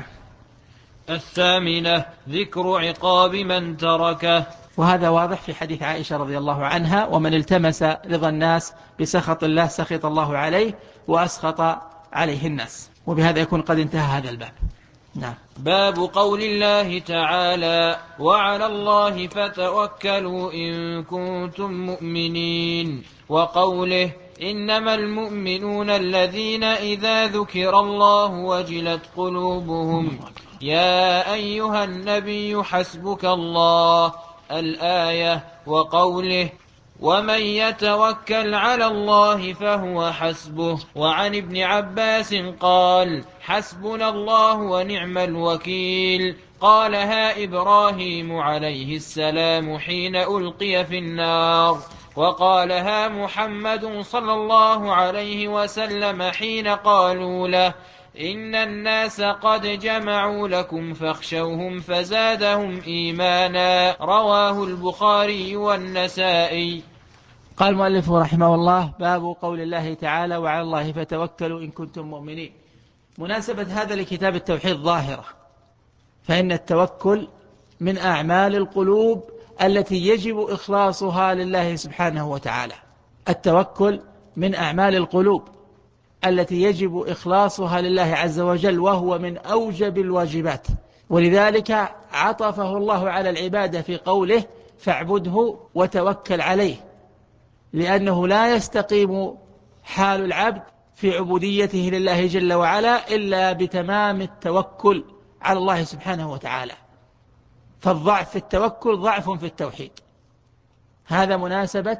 8 ذكر عقاب من تركه. وهذا واضح في حديث عائشة رضي الله عنها ومن التمس رضا الناس بسخط الله سخط الله عليه وأسخط عليه الناس. وبهذا يكون قد انتهى هذا الباب. نعم. باب قول الله تعالى وعلى الله فتوكلوا إن كنتم مؤمنين، وقوله إنما المؤمنون الذين إذا ذكر الله وجلت قلوبهم، يا أيها النبي حسبك الله الآية، وقوله ومن يتوكل على الله فهو حسبه. وعن ابن عباس قال حسبنا الله ونعم الوكيل، قالها إبراهيم عليه السلام حين ألقي في النار، وقالها محمد صلى الله عليه وسلم حين قالوا له إن الناس قد جمعوا لكم فاخشوهم فزادهم إيمانا، رواه البخاري والنسائي. قال المؤلف رحمه الله باب قول الله تعالى وعلى الله فتوكلوا إن كنتم مؤمنين. مناسبة هذا لكتاب التوحيد ظاهرة، فإن التوكل من أعمال القلوب التي يجب إخلاصها لله سبحانه وتعالى. التوكل من أعمال القلوب التي يجب إخلاصها لله عز وجل، وهو من أوجب الواجبات، ولذلك عطفه الله على العبادة في قوله فاعبده وتوكل عليه، لأنه لا يستقيم حال العبد في عبوديته لله جل وعلا إلا بتمام التوكل على الله سبحانه وتعالى. فالضعف في التوكل ضعف في التوحيد. هذا مناسبة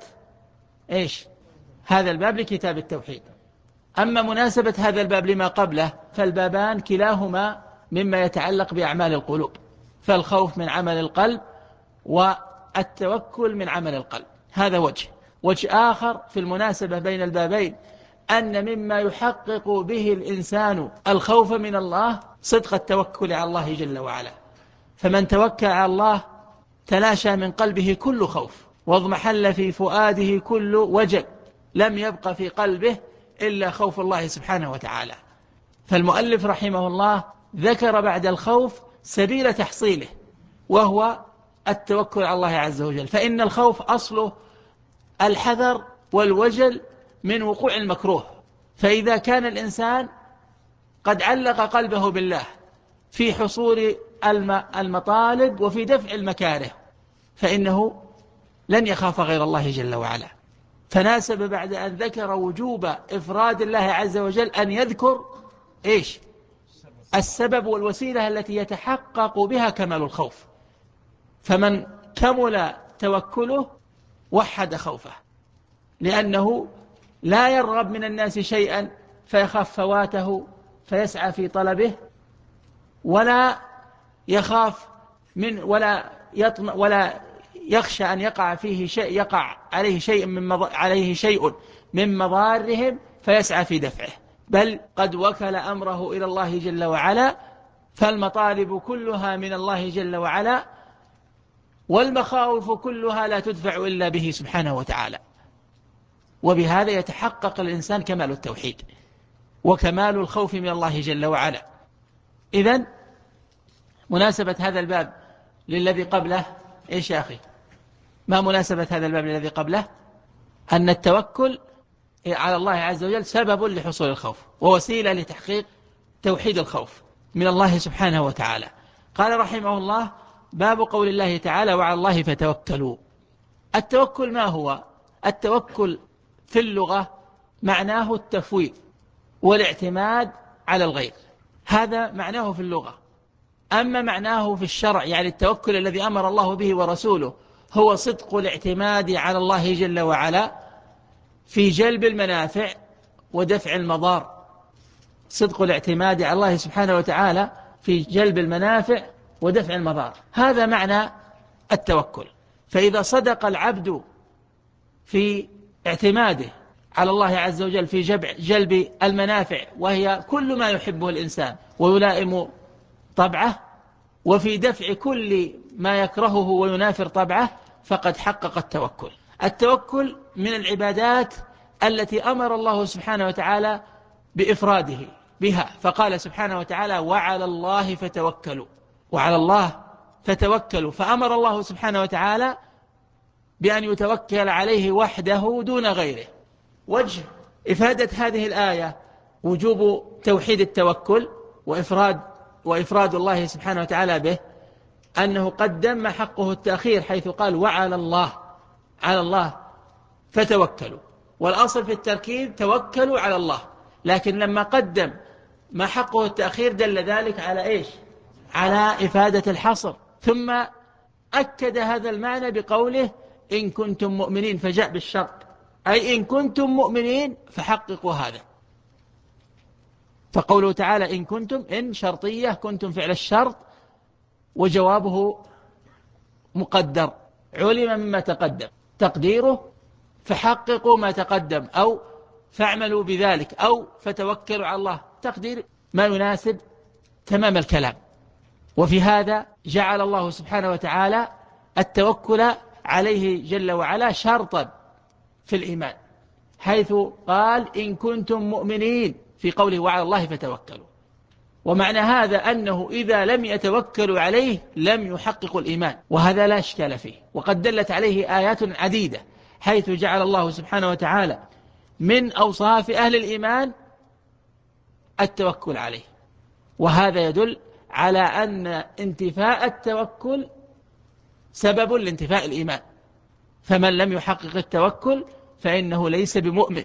هذا الباب لكتاب التوحيد. أما مناسبة هذا الباب لما قبله فالبابان كلاهما مما يتعلق بأعمال القلوب، فالخوف من عمل القلب والتوكل من عمل القلب. هذا وجه آخر في المناسبة بين البابين، أن مما يحقق به الإنسان الخوف من الله صدق التوكل على الله جل وعلا. فمن توكل على الله تلاشى من قلبه كل خوف، واضمحل في فؤاده كل وجل، لم يبق في قلبه إلا خوف الله سبحانه وتعالى. فالمؤلف رحمه الله ذكر بعد الخوف سبيل تحصيله، وهو التوكل على الله عز وجل. فإن الخوف أصله الحذر والوجل من وقوع المكروه، فإذا كان الإنسان قد علق قلبه بالله في حصول المطالب وفي دفع المكاره فإنه لن يخاف غير الله جل وعلا. فناسب بعد أن ذكر وجوب إفراد الله عز وجل أن يذكر السبب والوسيلة التي يتحقق بها كمال الخوف. فمن كمل توكله وحد خوفه، لأنه لا يرغب من الناس شيئا فيخاف فواته فيسعى في طلبه، ولا يخاف من ولا يخشى أن يقع عليه شيء من مضارهم فيسعى في دفعه، بل قد وكل أمره إلى الله جل وعلا. فالمطالب كلها من الله جل وعلا، والمخاوف كلها لا تدفع إلا به سبحانه وتعالى. وبهذا يتحقق الإنسان كمال التوحيد وكمال الخوف من الله جل وعلا. إذن مناسبة هذا الباب للذي قبله يا أخي؟ ما مناسبة هذا الباب للذي قبله؟ أن التوكل على الله عز وجل سبب لحصول الخوف ووسيلة لتحقيق توحيد الخوف من الله سبحانه وتعالى. قال رحمه الله: باب قول الله تعالى: وعلى الله فتوكلوا. التوكل ما هو؟ التوكل في اللغة معناه التفويض والاعتماد على الغير، هذا معناه في اللغة. أما معناه في الشرع، يعني التوكل الذي أمر الله به ورسوله، هو صدق الاعتماد على الله جل وعلا في جلب المنافع ودفع المضار. صدق الاعتماد على الله سبحانه وتعالى في جلب المنافع ودفع المضار، هذا معنى التوكل. فإذا صدق العبد في اعتماده على الله عز وجل في جلب المنافع، وهي كل ما يحبه الإنسان ويلائم طبعه، وفي دفع كل ما يكرهه وينافر طبعه، فقد حقق التوكل. التوكل من العبادات التي أمر الله سبحانه وتعالى بإفراده بها، فقال سبحانه وتعالى: وعلى الله فتوكلوا. وعلى الله فتوكلوا، فأمر الله سبحانه وتعالى بأن يتوكل عليه وحده دون غيره. وجه إفادة هذه الآية وجوب توحيد التوكل وإفراد الله سبحانه وتعالى به، أنه قدم حقه التأخير حيث قال: وعلى الله، على الله فتوكلوا. والأصل في التركيب توكلوا على الله، لكن لما قدم ما حقه التأخير دل ذلك على على إفادة الحصر. ثم أكد هذا المعنى بقوله: إن كنتم مؤمنين، فجاء بالشرط، أي إن كنتم مؤمنين فحققوا هذا. فقوله تعالى إن كنتم، إن شرطية، كنتم فعل الشرط، وجوابه مقدر علم مما تقدم، تقديره فحققوا ما تقدم، أو فاعملوا بذلك، أو فتوكلوا على الله، تقدير ما يناسب تمام الكلام. وفي هذا جعل الله سبحانه وتعالى التوكل عليه جل وعلا شرطا في الإيمان، حيث قال إن كنتم مؤمنين في قوله وعلى الله فتوكلوا. ومعنى هذا أنه إذا لم يتوكلوا عليه لم يحققوا الإيمان، وهذا لا إشكال فيه. وقد دلت عليه آيات عديدة، حيث جعل الله سبحانه وتعالى من أوصاف أهل الإيمان التوكل عليه، وهذا يدل على أن انتفاء التوكل سبب لانتفاء الإيمان، فمن لم يحقق التوكل فإنه ليس بمؤمن.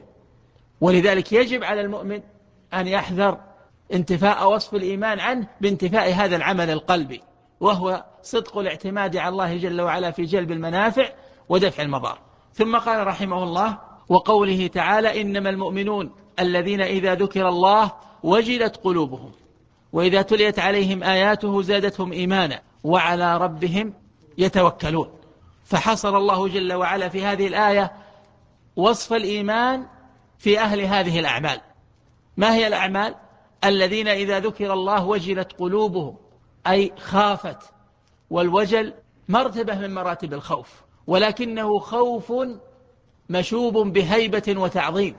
ولذلك يجب على المؤمن أن يحذر انتفاء وصف الإيمان عنه بانتفاء هذا العمل القلبي، وهو صدق الاعتماد على الله جل وعلا في جلب المنافع ودفع المضار. ثم قال رحمه الله: وقوله تعالى: إنما المؤمنون الذين إذا ذكر الله وجلت قلوبهم وإذا تليت عليهم آياته زادتهم إيمانا وعلى ربهم يتوكلون. فحصر الله جل وعلا في هذه الآية وصف الإيمان في أهل هذه الأعمال. ما هي الأعمال؟ الذين إذا ذكر الله وجلت قلوبهم، أي خافت، والوجل مرتبة من مراتب الخوف، ولكنه خوف مشوب بهيبة وتعظيم.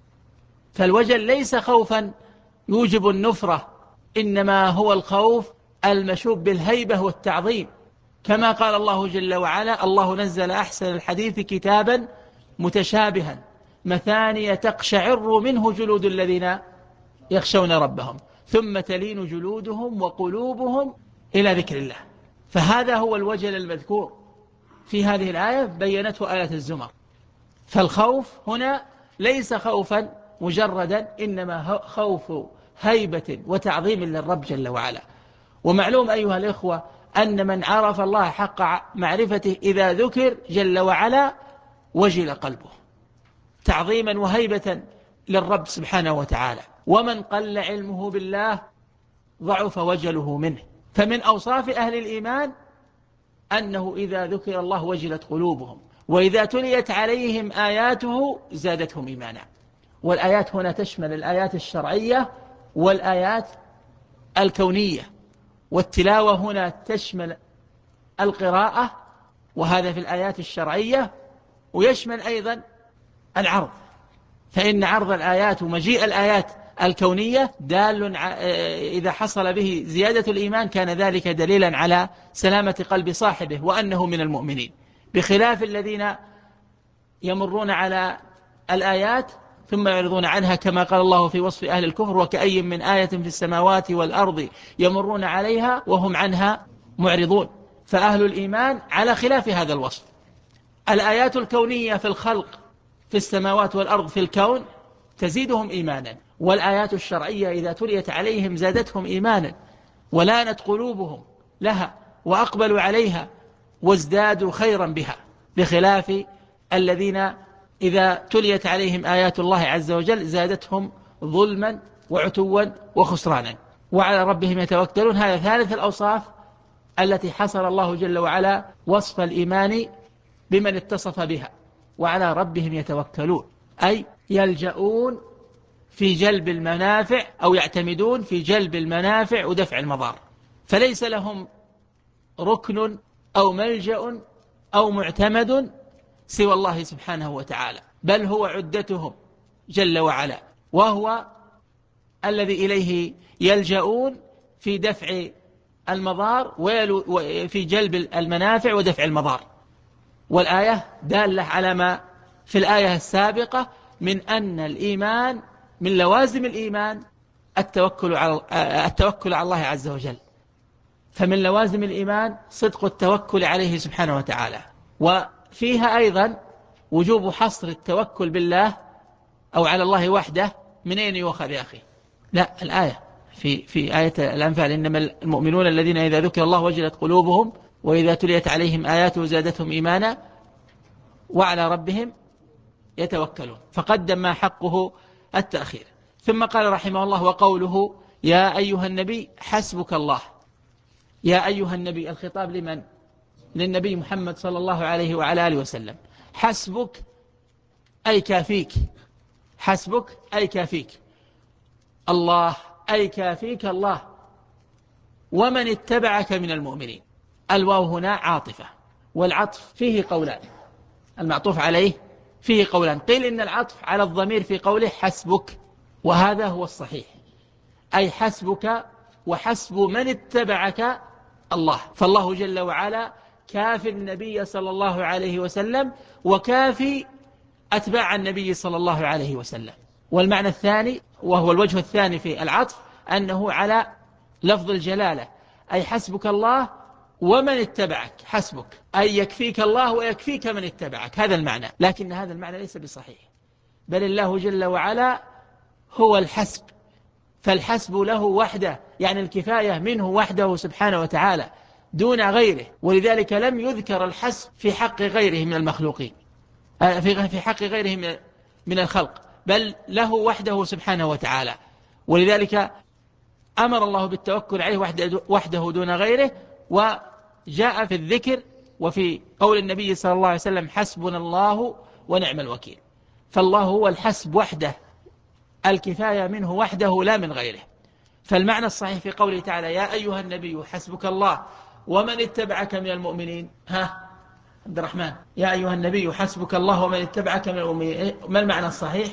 فالوجل ليس خوفا يوجب النفرة، إنما هو الخوف المشوب بالهيبة والتعظيم، كما قال الله جل وعلا: الله نزل أحسن الحديث كتابا متشابها مثانية تقشعر منه جلود الذين يخشون ربهم ثم تلين جلودهم وقلوبهم إلى ذكر الله. فهذا هو الوجل المذكور في هذه الآية بينته آية الزمر. فالخوف هنا ليس خوفا مجردا، إنما خوف هيبة وتعظيم للرب جل وعلا. ومعلوم أيها الإخوة أن من عرف الله حق معرفته إذا ذكر جل وعلا وجل قلبه تعظيما وهيبة للرب سبحانه وتعالى، ومن قل علمه بالله ضعف وجله منه. فمن أوصاف أهل الإيمان أنه إذا ذكر الله وجلت قلوبهم وإذا تليت عليهم آياته زادتهم إيمانا. والآيات هنا تشمل الآيات الشرعية والآيات الكونية، والتلاوة هنا تشمل القراءة، وهذا في الآيات الشرعية، ويشمل أيضا العرض، فإن عرض الآيات ومجيء الآيات الكونية دال إذا حصل به زيادة الإيمان كان ذلك دليلا على سلامة قلب صاحبه وأنه من المؤمنين، بخلاف الذين يمرون على الآيات ثم يعرضون عنها، كما قال الله في وصف أهل الكفر: وكأي من آية في السماوات والأرض يمرون عليها وهم عنها معرضون. فأهل الإيمان على خلاف هذا الوصف. الآيات الكونية في الخلق في السماوات والأرض في الكون تزيدهم إيمانا، والآيات الشرعية إذا تليت عليهم زادتهم إيمانا ولانت قلوبهم لها وأقبلوا عليها وازدادوا خيرا بها، بخلاف الذين إذا تليت عليهم آيات الله عز وجل زادتهم ظلما وعتوا وخسرانا وعلى ربهم يتوكلون. هذا ثالث الأوصاف التي حصر الله جل وعلا وصف الإيمان بمن اتصف بها: وعلى ربهم يتوكلون، أي يلجؤون في جلب المنافع أو يعتمدون في جلب المنافع ودفع المضار، فليس لهم ركن أو ملجأ أو معتمد سوى الله سبحانه وتعالى، بل هو عدتهم جل وعلا، وهو الذي إليه يلجؤون في دفع المضار وفي جلب المنافع ودفع المضار. والآية دالة على ما في الآية السابقة من أن الإيمان من لوازم الإيمان التوكل على الله عز وجل. فمن لوازم الإيمان صدق التوكل عليه سبحانه وتعالى، وفيها أيضا وجوب حصر التوكل بالله أو على الله وحده. من أين يؤخذ يا أخي؟ لا، الآية في آية الأنفال: إنما المؤمنون الذين إذا ذكر الله وجلت قلوبهم وإذا تليت عليهم آياته زادتهم إيمانا وعلى ربهم يتوكلون. فقدم ما حقه التأخير. ثم قال رحمه الله: وقوله: يا أيها النبي حسبك الله. يا أيها النبي، الخطاب لمن؟ للنبي محمد صلى الله عليه وعلى آله وسلم. حسبك أي كافيك، حسبك أي كافيك، الله أي كافيك الله، ومن اتبعك من المؤمنين. الواو هنا عاطفة، والعطف فيه قولان، المعطوف عليه فيه قولان. قيل إن العطف على الضمير في قوله حسبك، وهذا هو الصحيح، أي حسبك وحسب من اتبعك الله. فالله جل وعلا كافي النبي صلى الله عليه وسلم وكافي أتباع النبي صلى الله عليه وسلم. والمعنى الثاني وهو الوجه الثاني في العطف أنه على لفظ الجلالة، أي حسبك الله ومن اتبعك، حسبك أي يكفيك الله ويكفيك من اتبعك، هذا المعنى. لكن هذا المعنى ليس بصحيح، بل الله جل وعلا هو الحسب، فالحسب له وحده، يعني الكفاية منه وحده سبحانه وتعالى دون غيره. ولذلك لم يذكر الحسب في حق غيره من المخلوقين، في حق غيره من الخلق، بل له وحده سبحانه وتعالى. ولذلك أمر الله بالتوكل عليه وحده دون غيره. وجاء في الذكر وفي قول النبي صلى الله عليه وسلم حسبنا الله ونعم الوكيل. فالله هو الحسب وحده، الكفاية منه وحده لا من غيره. فالمعنى الصحيح في قوله تعالى يا أيها النبي حسبك الله ومن اتبعك من المؤمنين. عبد الرحمن، يا أيها النبي حسبك الله ومن اتبعك من المؤمنين، ما المعنى الصحيح؟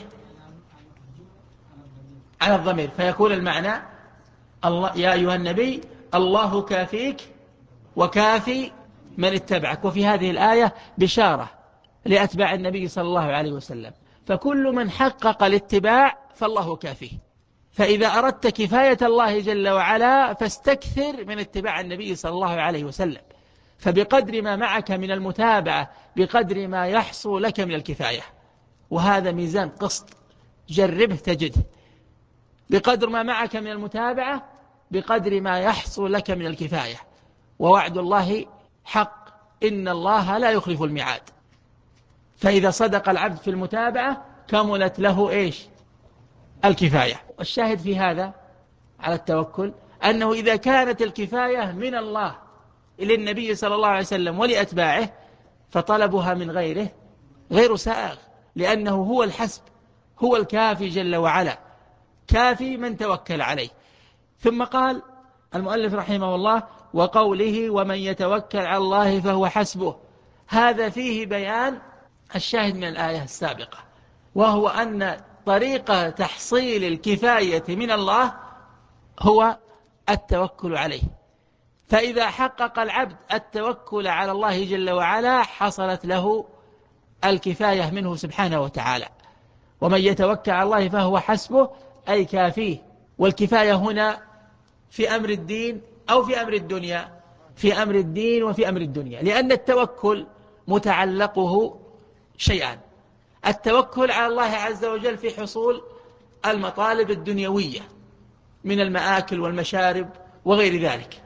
على الضمير، فيكون المعنى الله يا أيها النبي الله كافيك وكافي من اتبعك. وفي هذه الآية بشارة لأتباع النبي صلى الله عليه وسلم، فكل من حقق الاتباع فالله كافيه. فإذا أردت كفاية الله جل وعلا فاستكثر من اتباع النبي صلى الله عليه وسلم، فبقدر ما معك من المتابعة بقدر ما يحصل لك من الكفاية. وهذا ميزان قسط، جربه تجده، بقدر ما معك من المتابعة بقدر ما يحصل لك من الكفاية. ووعد الله حق، إن الله لا يخلف الميعاد. فإذا صدق العبد في المتابعة كملت له إيش؟ الكفاية. والشاهد في هذا على التوكل أنه إذا كانت الكفاية من الله للنبي صلى الله عليه وسلم ولأتباعه فطلبها من غيره غير سائغ، لأنه هو الحسب، هو الكافي جل وعلا، كافي من توكل عليه. ثم قال المؤلف رحمه الله وقوله ومن يتوكل على الله فهو حسبه، هذا فيه بيان الشاهد من الآية السابقة، وهو أن طريقة تحصيل الكفاية من الله هو التوكل عليه. فإذا حقق العبد التوكل على الله جل وعلا حصلت له الكفاية منه سبحانه وتعالى. ومن يتوكل على الله فهو حسبه أي كافيه. والكفاية هنا في أمر الدين أو في أمر الدنيا؟ في أمر الدين وفي أمر الدنيا، لأن التوكل متعلقه شيئان: التوكل على الله عز وجل في حصول المطالب الدنيوية من المآكل والمشارب وغير ذلك،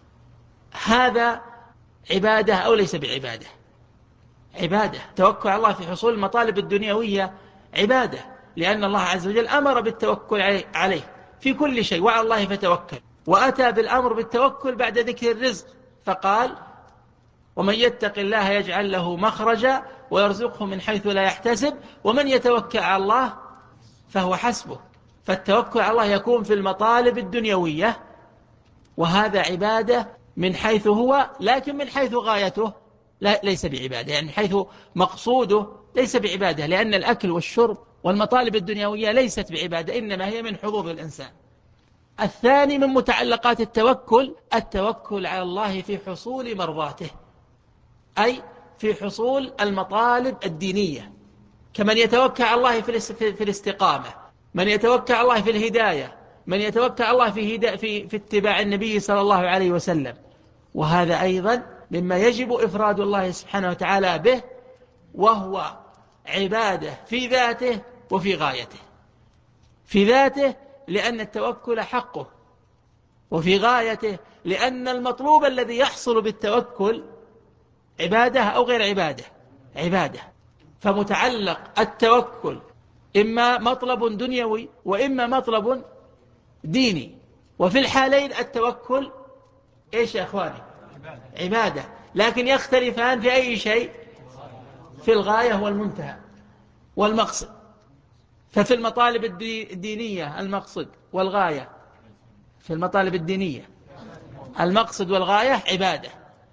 هذا عبادة أو ليس بعبادة؟ عبادة. توكل على الله في حصول المطالب الدنيوية عبادة، لأن الله عز وجل أمر بالتوكل عليه في كل شيء، وعلى الله فتوكل، وأتى بالأمر بالتوكل بعد ذكر الرزق فقال ومن يتق الله يجعل له مخرجا ويرزقه من حيث لا يحتسب ومن يتوكل على الله فهو حسبه. فالتوكل على الله يكون في المطالب الدنيوية، وهذا عبادة من حيث هو، لكن من حيث غايته ليس بعبادة، يعني حيث مقصوده ليس بعبادة، لأن الأكل والشرب والمطالب الدنيوية ليست بعبادة، إنما هي من حظوظ الإنسان. الثاني من متعلقات التوكل على الله في حصول مرضاته، أي في حصول المطالب الدينية، كمن يتوكل على الله في الاستقامة، من يتوكل على الله في الهداية، من يتوكل على الله في اتباع النبي صلى الله عليه وسلم. وهذا أيضا مما يجب إفراد الله سبحانه وتعالى به، وهو عبادة في ذاته وفي غايته. في ذاته لأن التوكل حقه، وفي غايته لأن المطلوب الذي يحصل بالتوكل عبادة أو غير عبادة؟ عبادة. فمتعلق التوكل إما مطلب دنيوي وإما مطلب ديني، وفي الحالين التوكل إيش يا أخواني؟ عبادة. لكن يختلفان في أي شيء؟ في الغاية والمنتهى والمقصد. ففي المطالب الدينية المقصد والغاية، في المطالب الدينية المقصد والغاية عبادة،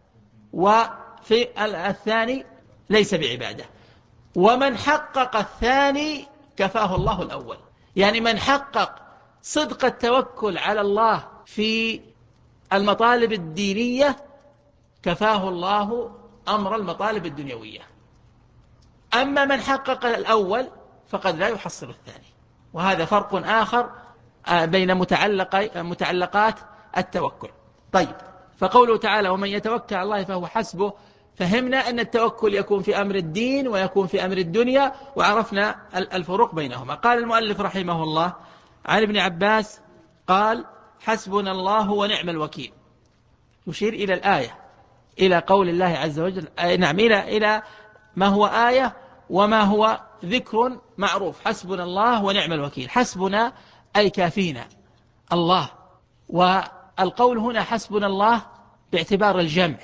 وفي الثاني ليس بعبادة. ومن حقق الثاني كفاه الله الأول، يعني من حقق صدق التوكل على الله في المطالب الدينية كفاه الله أمر المطالب الدنيوية. أما من حقق الأول فقد لا يحصل الثاني. وهذا فرق آخر بين متعلقات التوكل. طيب، فقوله تعالى ومن يتوكل على الله فهو حسبه، فهمنا أن التوكل يكون في أمر الدين ويكون في أمر الدنيا، وعرفنا الفروق بينهما. قال المؤلف رحمه الله عن ابن عباس قال حسبنا الله ونعم الوكيل، يشير إلى الآية، إلى قول الله عز وجل، نعم، إلى ما هو آية وما هو ذكر معروف. حسبنا الله ونعم الوكيل، حسبنا أي كافينا الله، والقول هنا حسبنا الله باعتبار الجمع،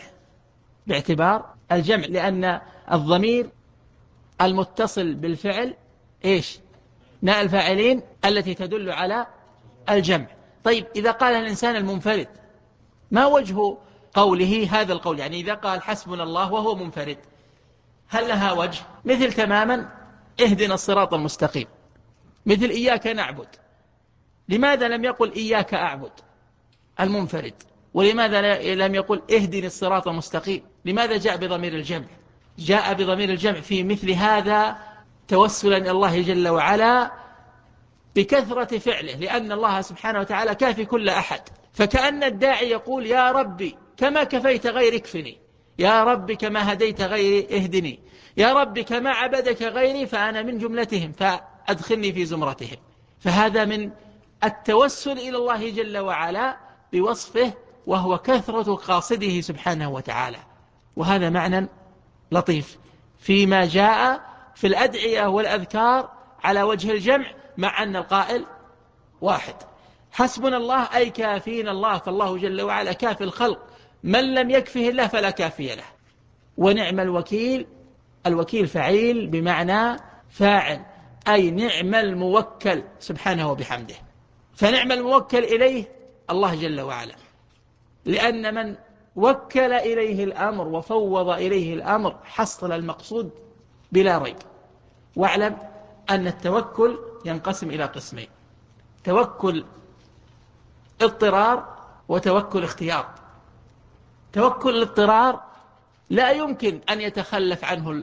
لأن الضمير المتصل بالفعل إيش؟ ناء الفاعلين التي تدل على الجمع. طيب، إذا قال الإنسان المنفرد ما وجه قوله هذا القول؟ يعني إذا قال حسبنا الله وهو منفرد هل لها وجه؟ مثل تماما اهدنا الصراط المستقيم، مثل إياك نعبد. لماذا لم يقل إياك أعبد المنفرد؟ ولماذا لم يقل اهدني الصراط المستقيم؟ لماذا جاء بضمير الجمع؟ جاء بضمير الجمع في مثل هذا توسلا إلى الله جل وعلا بكثرة فعله، لأن الله سبحانه وتعالى كافي كل أحد. فكأن الداعي يقول يا ربي كما كفيت غيري اكفني، يا ربي كما هديت غيري اهدني، يا ربي كما عبدك غيري فأنا من جملتهم فأدخلني في زمرتهم. فهذا من التوسل إلى الله جل وعلا بوصفه، وهو كثرة قاصده سبحانه وتعالى. وهذا معنى لطيف فيما جاء في الأدعية والأذكار على وجه الجمع، مع أن القائل واحد. حسبنا الله أي كافينا الله، فالله جل وعلا كافي الخلق، من لم يكفه الله فلا كافي له. ونعم الوكيل، الوكيل فعيل بمعنى فاعل، أي نعم الموكل سبحانه وبحمده. فنعم الموكل إليه الله جل وعلا، لأن من وكل إليه الأمر وفوض إليه الأمر حصل المقصود بلا ريب. واعلم أن التوكل ينقسم إلى قسمين: توكل اضطرار وتوكل اختيار. توكل الاضطرار لا يمكن أن يتخلف عنه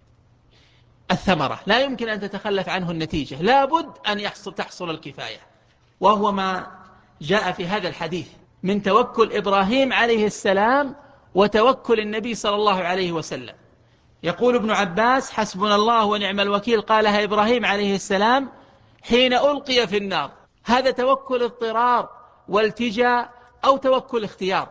الثمرة، لا يمكن أن تتخلف عنه النتيجة، لا بد أن تحصل الكفاية، وهو ما جاء في هذا الحديث من توكل إبراهيم عليه السلام وتوكل النبي صلى الله عليه وسلم. يقول ابن عباس حسبنا الله ونعم الوكيل قالها إبراهيم عليه السلام حين ألقي في النار. هذا توكل اضطرار والتجاء أو توكل اختيار؟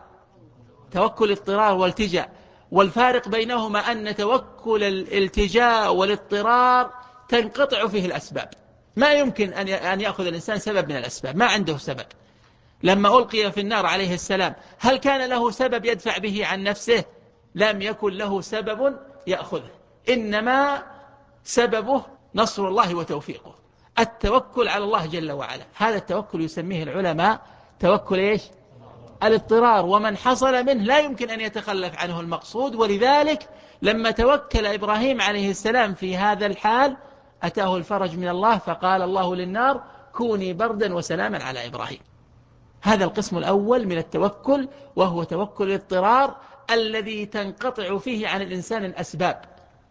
توكل اضطرار والتجاء. والفارق بينهما أن توكل الالتجاء والاضطرار تنقطع فيه الأسباب، ما يمكن أن يأخذ الإنسان سبب من الأسباب، ما عنده سبب. لما ألقي في النار عليه السلام هل كان له سبب يدفع به عن نفسه؟ لم يكن له سبب يأخذه، إنما سببه نصر الله وتوفيقه، التوكل على الله جل وعلا. هذا التوكل يسميه العلماء توكل إيش؟ الاضطرار، ومن حصل منه لا يمكن أن يتخلف عنه المقصود. ولذلك لما توكل إبراهيم عليه السلام في هذا الحال أتاه الفرج من الله، فقال الله للنار كوني بردا وسلاما على إبراهيم. هذا القسم الأول من التوكل، وهو توكل الاضطرار الذي تنقطع فيه عن الإنسان الأسباب،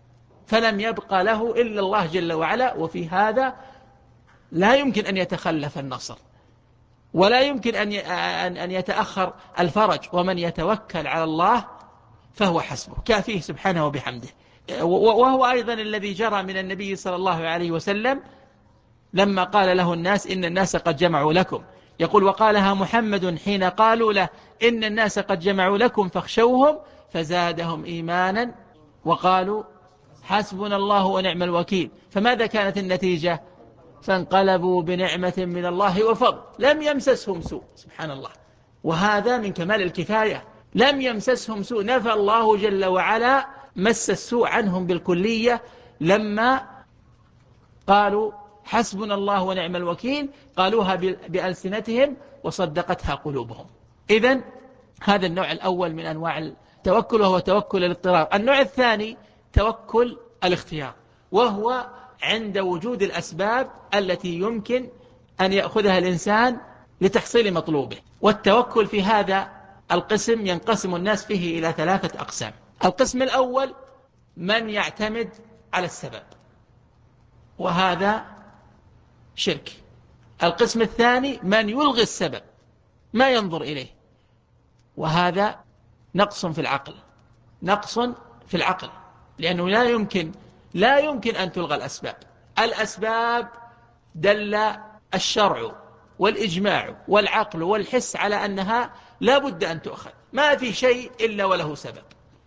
فلم يبقى له إلا الله جل وعلا. وفي هذا لا يمكن أن يتخلف النصر، ولا يمكن أن يتأخر الفرج. ومن يتوكل على الله فهو حسبه، كافيه سبحانه وبحمده. وهو أيضا الذي جرى من النبي صلى الله عليه وسلم لما قال له الناس إن الناس قد جمعوا لكم. يقول وقالها محمد حين قالوا له إن الناس قد جمعوا لكم فاخشوهم فزادهم إيمانا وقالوا حسبنا الله ونعم الوكيل. فماذا كانت النتيجة؟ فانقلبوا بنعمة من الله وفضل لم يمسسهم سوء. سبحان الله، وهذا من كمال الكفاية، لم يمسسهم سوء، نفى الله جل وعلا مس السوء عنهم بالكلية. لما قالوا حسبنا الله ونعم الوكيل قالوها بألسنتهم وصدقتها قلوبهم. إذن هذا النوع الأول من أنواع التوكل، وهو توكل الاضطرار. النوع الثاني توكل الاختيار، وهو عند وجود الأسباب التي يمكن أن يأخذها الإنسان لتحصيل مطلوبه. والتوكل في هذا القسم ينقسم الناس فيه إلى 3 أقسام. القسم الأول من يعتمد على السبب، وهذا شرك. القسم الثاني من يلغي السبب ما ينظر إليه، وهذا نقص في العقل، نقص في العقل، لأنه لا يمكن أن تلغى الأسباب. الأسباب دل الشرع والإجماع والعقل والحس على أنها لا بد أن تؤخذ، ما في شيء إلا وله سبب.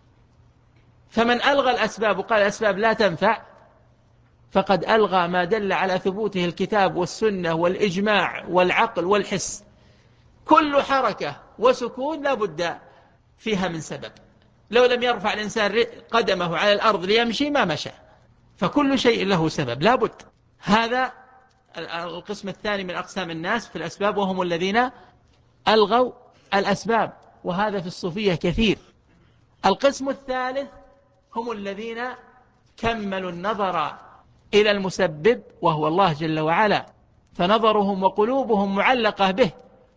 فمن ألغى الأسباب وقال الأسباب لا تنفع فقد ألغى ما دل على ثبوته الكتاب والسنة والإجماع والعقل والحس. كل حركة وسكون لا بد فيها من سبب، لو لم يرفع الإنسان قدمه على الأرض ليمشي ما مشى، فكل شيء له سبب لا بد. هذا القسم الثاني من أقسام الناس في الأسباب، وهم الذين ألغوا الأسباب، وهذا في الصوفية كثير. القسم الثالث هم الذين كملوا النظر إلى المسبب وهو الله جل وعلا، فنظرهم وقلوبهم معلقة به،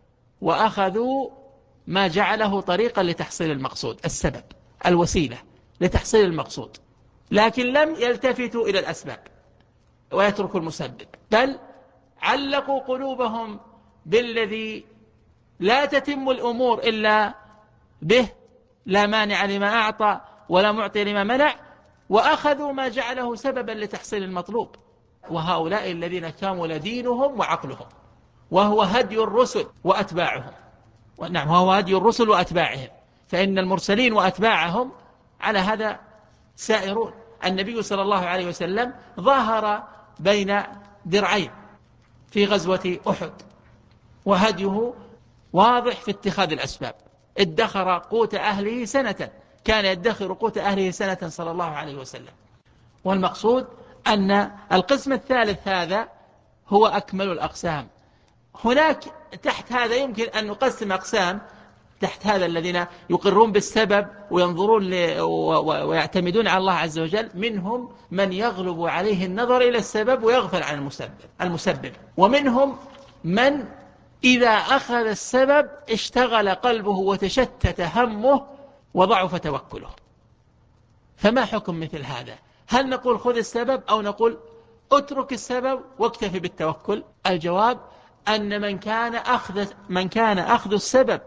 وأخذوا ما جعله طريقا لتحصيل المقصود، السبب الوسيلة لتحصيل المقصود، لكن لم يلتفتوا إلى الأسباب ويتركوا المسبب، بل علقوا قلوبهم بالذي لا تتم الأمور إلا به، لا مانع لما أعطى ولا معطي لما منع، وأخذوا ما جعله سببا لتحصيل المطلوب. وهؤلاء الذين كامل دينهم وعقلهم، وهو هدي الرسل وأتباعهم. نعم، وهو هدي الرسل وأتباعهم، فإن المرسلين وأتباعهم على هذا سائرون. النبي صلى الله عليه وسلم ظهر بين درعين في غزوة أحد، وهديه واضح في اتخاذ الأسباب. ادخر قوت أهله سنة، كان يدخر قوت أهله سنة صلى الله عليه وسلم. والمقصود أن القسم الثالث هذا هو أكمل الأقسام. هناك تحت هذا يمكن أن نقسم أقسام تحت هذا، الذين يقرون بالسبب وينظرون ويعتمدون على الله عز وجل. منهم من يغلب عليه النظر إلى السبب ويغفل عن المسبب، ومنهم من إذا أخذ السبب اشتغل قلبه وتشتت همه وضعف توكله. فما حكم مثل هذا؟ هل نقول خذ السبب أو نقول اترك السبب واكتفي بالتوكل؟ الجواب أن من كان أخذ السبب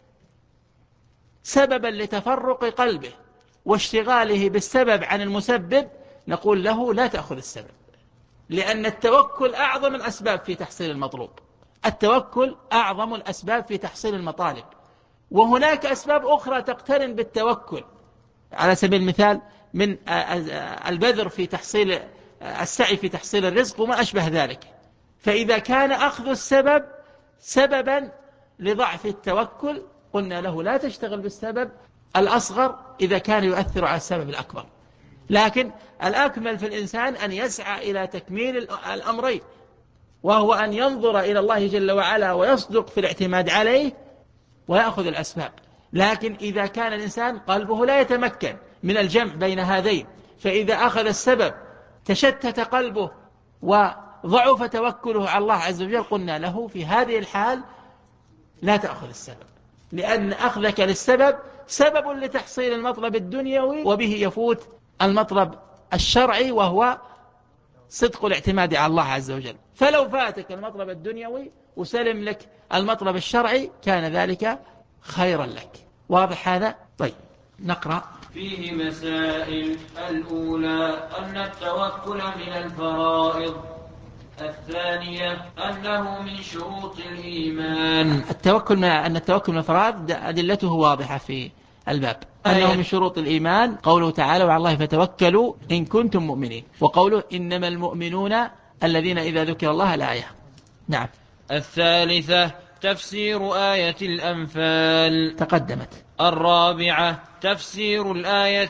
سببا لتفرق قلبه واشتغاله بالسبب عن المسبب، نقول له لا تأخذ السبب، لأن التوكل أعظم الأسباب في تحصيل المطلوب. التوكل أعظم الأسباب في تحصيل المطالب، وهناك أسباب أخرى تقترن بالتوكل، على سبيل المثال من البذر في تحصيل السعي في تحصيل الرزق وما أشبه ذلك. فإذا كان أخذ السبب سببا لضعف التوكل قلنا له لا تشتغل بالسبب الأصغر إذا كان يؤثر على السبب الأكبر. لكن الأكمل في الإنسان أن يسعى إلى تكميل الأمرين، وهو أن ينظر إلى الله جل وعلا ويصدق في الاعتماد عليه ويأخذ الأسباب. لكن إذا كان الإنسان قلبه لا يتمكن من الجمع بين هذين، فإذا أخذ السبب تشتت قلبه وضعف توكله على الله عز وجل، قلنا له في هذه الحال لا تأخذ السبب، لأن أخذك للسبب سبب لتحصيل المطلب الدنيوي، وبه يفوت المطلب الشرعي وهو صدق الاعتماد على الله عز وجل. فلو فاتك المطلب الدنيوي وسلم لك المطلب الشرعي كان ذلك خيرا لك. واضح هذا؟ طيب نقرأ. فيه مسائل. الأولى أن التوكل من الفرائض. الثانية أنه من شروط الإيمان. أن التوكل من الفرائض أدلته واضحة في الباب، أنه من شروط الإيمان قوله تعالى وعلى الله فتوكلوا إن كنتم مؤمنين، وقوله إنما المؤمنون الذين إذا ذكر الله الآية. نعم. الثالثة تفسير آية الأنفال تقدمت. الرابعة تفسير الآية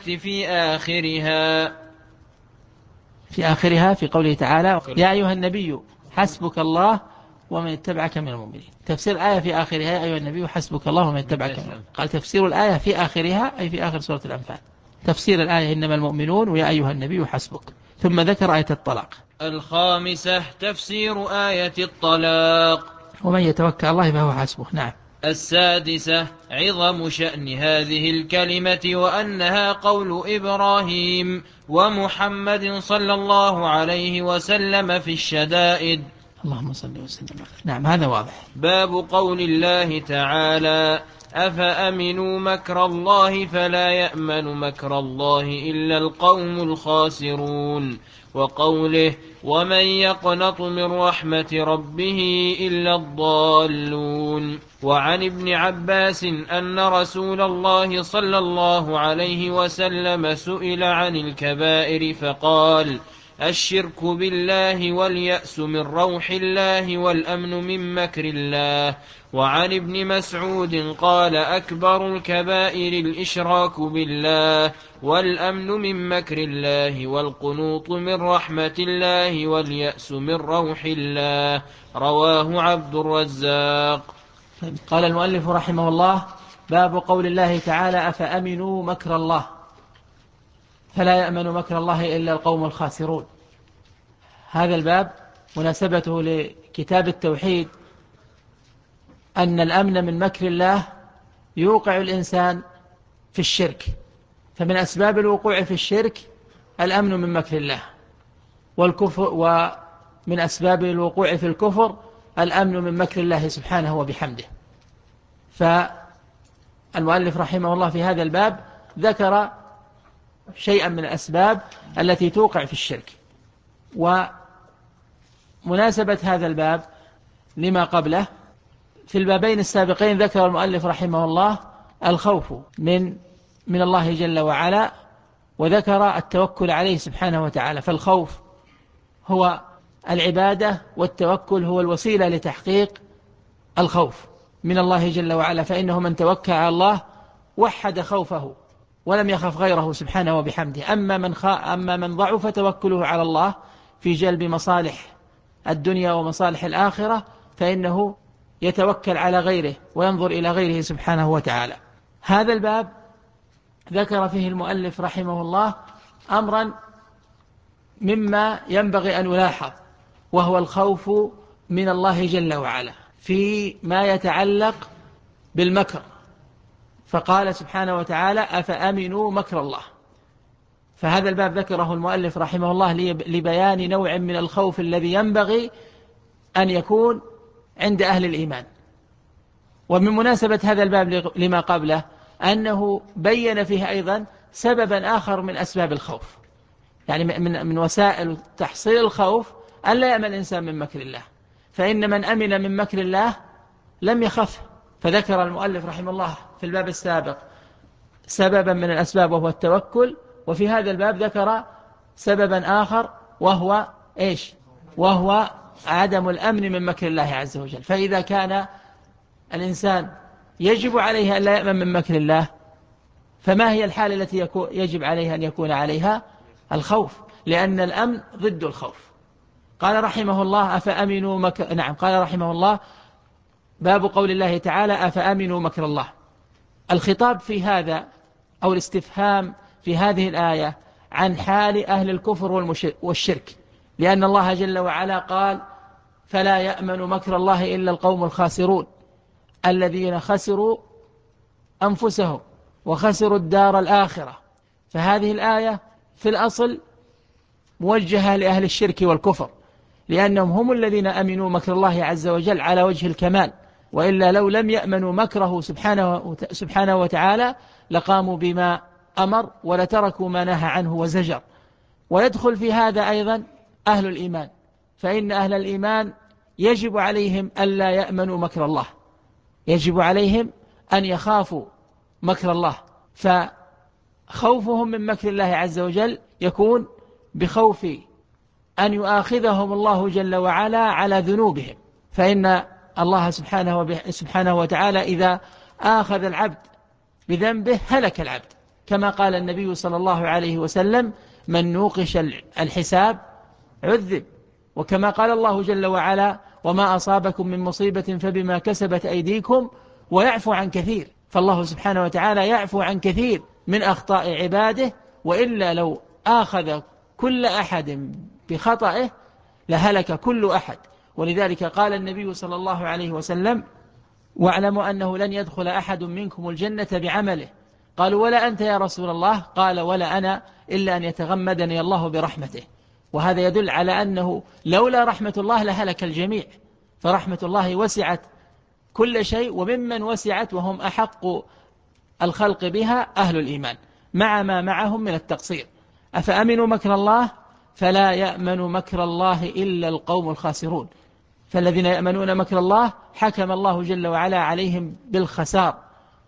في آخرها في قوله تعالى يا أيها النبي حسبك الله ومن اتبعك من المؤمنين. تفسير الآية في آخرها يا أيها النبي حسبك الله ومن اتبعك من المؤمنين. قال تفسير الآية في آخرها أي في آخر سورة الأنفال. تفسير الآية إنما المؤمنون ويا أيها النبي حسبك، ثم ذكر آية الطلاق. الخامسة تفسير آية الطلاق ومن يتوكل الله فهو حسبه. نعم. السادسة عظم شأن هذه الكلمة وأنها قول إبراهيم ومحمد صلى الله عليه وسلم في الشدائد. اللهم صل وسلم. نعم هذا واضح. باب قول الله تعالى أفأمنوا مكر الله فلا يأمن مكر الله إلا القوم الخاسرون. وقوله ومن يقنط من رحمة ربه إلا الضالون. وعن ابن عباس أن رسول الله صلى الله عليه وسلم سئل عن الكبائر فقال الشرك بالله واليأس من روح الله والأمن من مكر الله. وعن ابن مسعود قال أكبر الكبائر الإشراك بالله والأمن من مكر الله والقنوط من رحمة الله واليأس من روح الله. رواه عبد الرزاق. قال المؤلف رحمه الله باب قول الله تعالى أفأمنوا مكر الله فلا يأمن مكر الله إلا القوم الخاسرون. هذا الباب مناسبته لكتاب التوحيد أن الأمن من مكر الله يوقع الإنسان في الشرك، فمن أسباب الوقوع في الشرك الأمن من مكر الله، والكفر، ومن أسباب الوقوع في الكفر الأمن من مكر الله سبحانه وبحمده. فالمؤلف رحمه الله في هذا الباب ذكر شيئا من الأسباب التي توقع في الشرك. ومناسبة هذا الباب لما قبله، في البابين السابقين ذكر المؤلف رحمه الله الخوف من الله جل وعلا، وذكر التوكل عليه سبحانه وتعالى. فالخوف هو العبادة، والتوكل هو الوسيلة لتحقيق الخوف من الله جل وعلا، فإنه من توكل على الله وحد خوفه ولم يخف غيره سبحانه وبحمده. أما من ضعف توكله على الله في جلب مصالح الدنيا ومصالح الآخرة فإنه يتوكل على غيره وينظر إلى غيره سبحانه وتعالى. هذا الباب ذكر فيه المؤلف رحمه الله أمرا مما ينبغي أن يلاحظ، وهو الخوف من الله جل وعلا فيما يتعلق بالمكر. فقال سبحانه وتعالى أفأمنوا مكر الله. فهذا الباب ذكره المؤلف رحمه الله لبيان نوع من الخوف الذي ينبغي أن يكون عند أهل الإيمان. ومن مناسبة هذا الباب لما قبله أنه بين فيه أيضا سببا آخر من أسباب الخوف، يعني من وسائل تحصيل الخوف أن لا يأمن الإنسان من مكر الله، فإن من أمن من مكر الله لم يخف. فذكر المؤلف رحمه الله في الباب السابق سببا من الأسباب وهو التوكل، وفي هذا الباب ذكر سببا آخر وهو إيش؟ وهو عدم الأمن من مكر الله عز وجل. فإذا كان الإنسان يجب عليه أن لا يأمن من مكر الله، فما هي الحالة التي يجب عليه أن يكون عليها؟ الخوف، لأن الأمن ضد الخوف. قال رحمه الله أفأمنوا قال رحمه الله باب قول الله تعالى أفأمنوا مكر الله. الخطاب في هذا أو الاستفهام في هذه الآية عن حال أهل الكفر والشرك، لأن الله جل وعلا قال فلا يأمن مكر الله إلا القوم الخاسرون الذين خسروا أنفسهم وخسروا الدار الآخرة. فهذه الآية في الأصل موجهة لأهل الشرك والكفر، لأنهم هم الذين أمنوا مكر الله عز وجل على وجه الكمال، وإلا لو لم يأمنوا مكره سبحانه وتعالى لقاموا بما أمر ولتركوا ما نهى عنه وزجر. ويدخل في هذا أيضا أهل الإيمان، فإن أهل الإيمان يجب عليهم ألا يأمنوا مكر الله، يجب عليهم أن يخافوا مكر الله. فخوفهم من مكر الله عز وجل يكون بخوف أن يؤاخذهم الله جل وعلا على ذنوبهم، فإن الله سبحانه وتعالى إذا آخذ العبد بذنبه هلك العبد، كما قال النبي صلى الله عليه وسلم من نوقش الحساب عذب، وكما قال الله جل وعلا وما أصابكم من مصيبة فبما كسبت أيديكم ويعفو عن كثير. فالله سبحانه وتعالى يعفو عن كثير من أخطاء عباده، وإلا لو آخذ كل أحد بخطئه لهلك كل أحد. ولذلك قال النبي صلى الله عليه وسلم واعلموا أنه لن يدخل أحد منكم الجنة بعمله. قالوا ولا أنت يا رسول الله؟ قال ولا أنا إلا أن يتغمدني الله برحمته. وهذا يدل على أنه لولا رحمة الله لهلك الجميع، فرحمة الله وسعت كل شيء، وممن وسعت وهم أحق الخلق بها أهل الإيمان مع ما معهم من التقصير. أفأمنوا مكر الله فلا يأمن مكر الله إلا القوم الخاسرون. فالذين يأمنون مكر الله حكم الله جل وعلا عليهم بالخسار.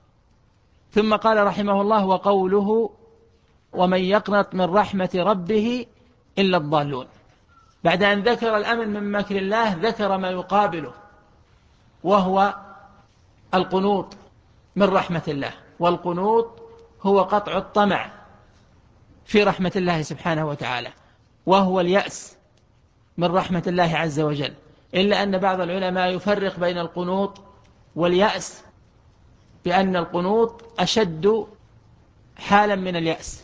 ثم قال رحمه الله: وقوله: ومن يقنط من رحمة ربه إلا الضالون. بعد أن ذكر الأمن من مكر الله ذكر ما يقابله، وهو القنوط من رحمة الله. والقنوط هو قطع الطمع في رحمة الله سبحانه وتعالى، وهو اليأس من رحمة الله عز وجل. إلا أن بعض العلماء يفرق بين القنوط واليأس بأن القنوط أشد حالا من اليأس.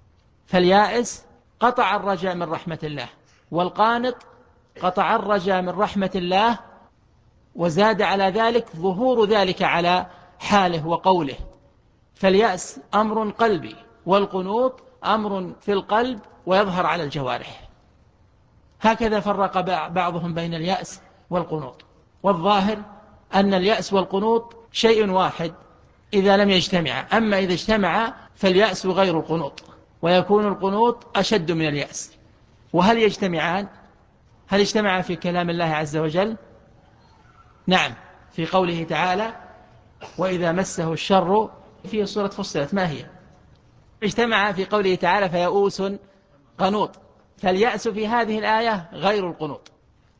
فاليائس قطع الرجاء من رحمة الله، والقانط قطع الرجاء من رحمة الله، وزاد على ذلك ظهور ذلك على حاله وقوله. فاليأس أمر قلبي، والقنوط أمر في القلب ويظهر على الجوارح. هكذا فرق بعضهم بين اليأس والقنوط، والظاهر أن اليأس والقنوط شيء واحد إذا لم يجتمع. أما إذا اجتمع فاليأس غير القنوط، ويكون القنوط أشد من اليأس. وهل يجتمعان؟ هل اجتمع في كلام الله عز وجل؟ نعم، في قوله تعالى: وإذا مسه الشر، في سورة فصلت، ما هي؟ اجتمع في قوله تعالى: فيئوس قنوط. فاليأس في هذه الآية غير القنوط.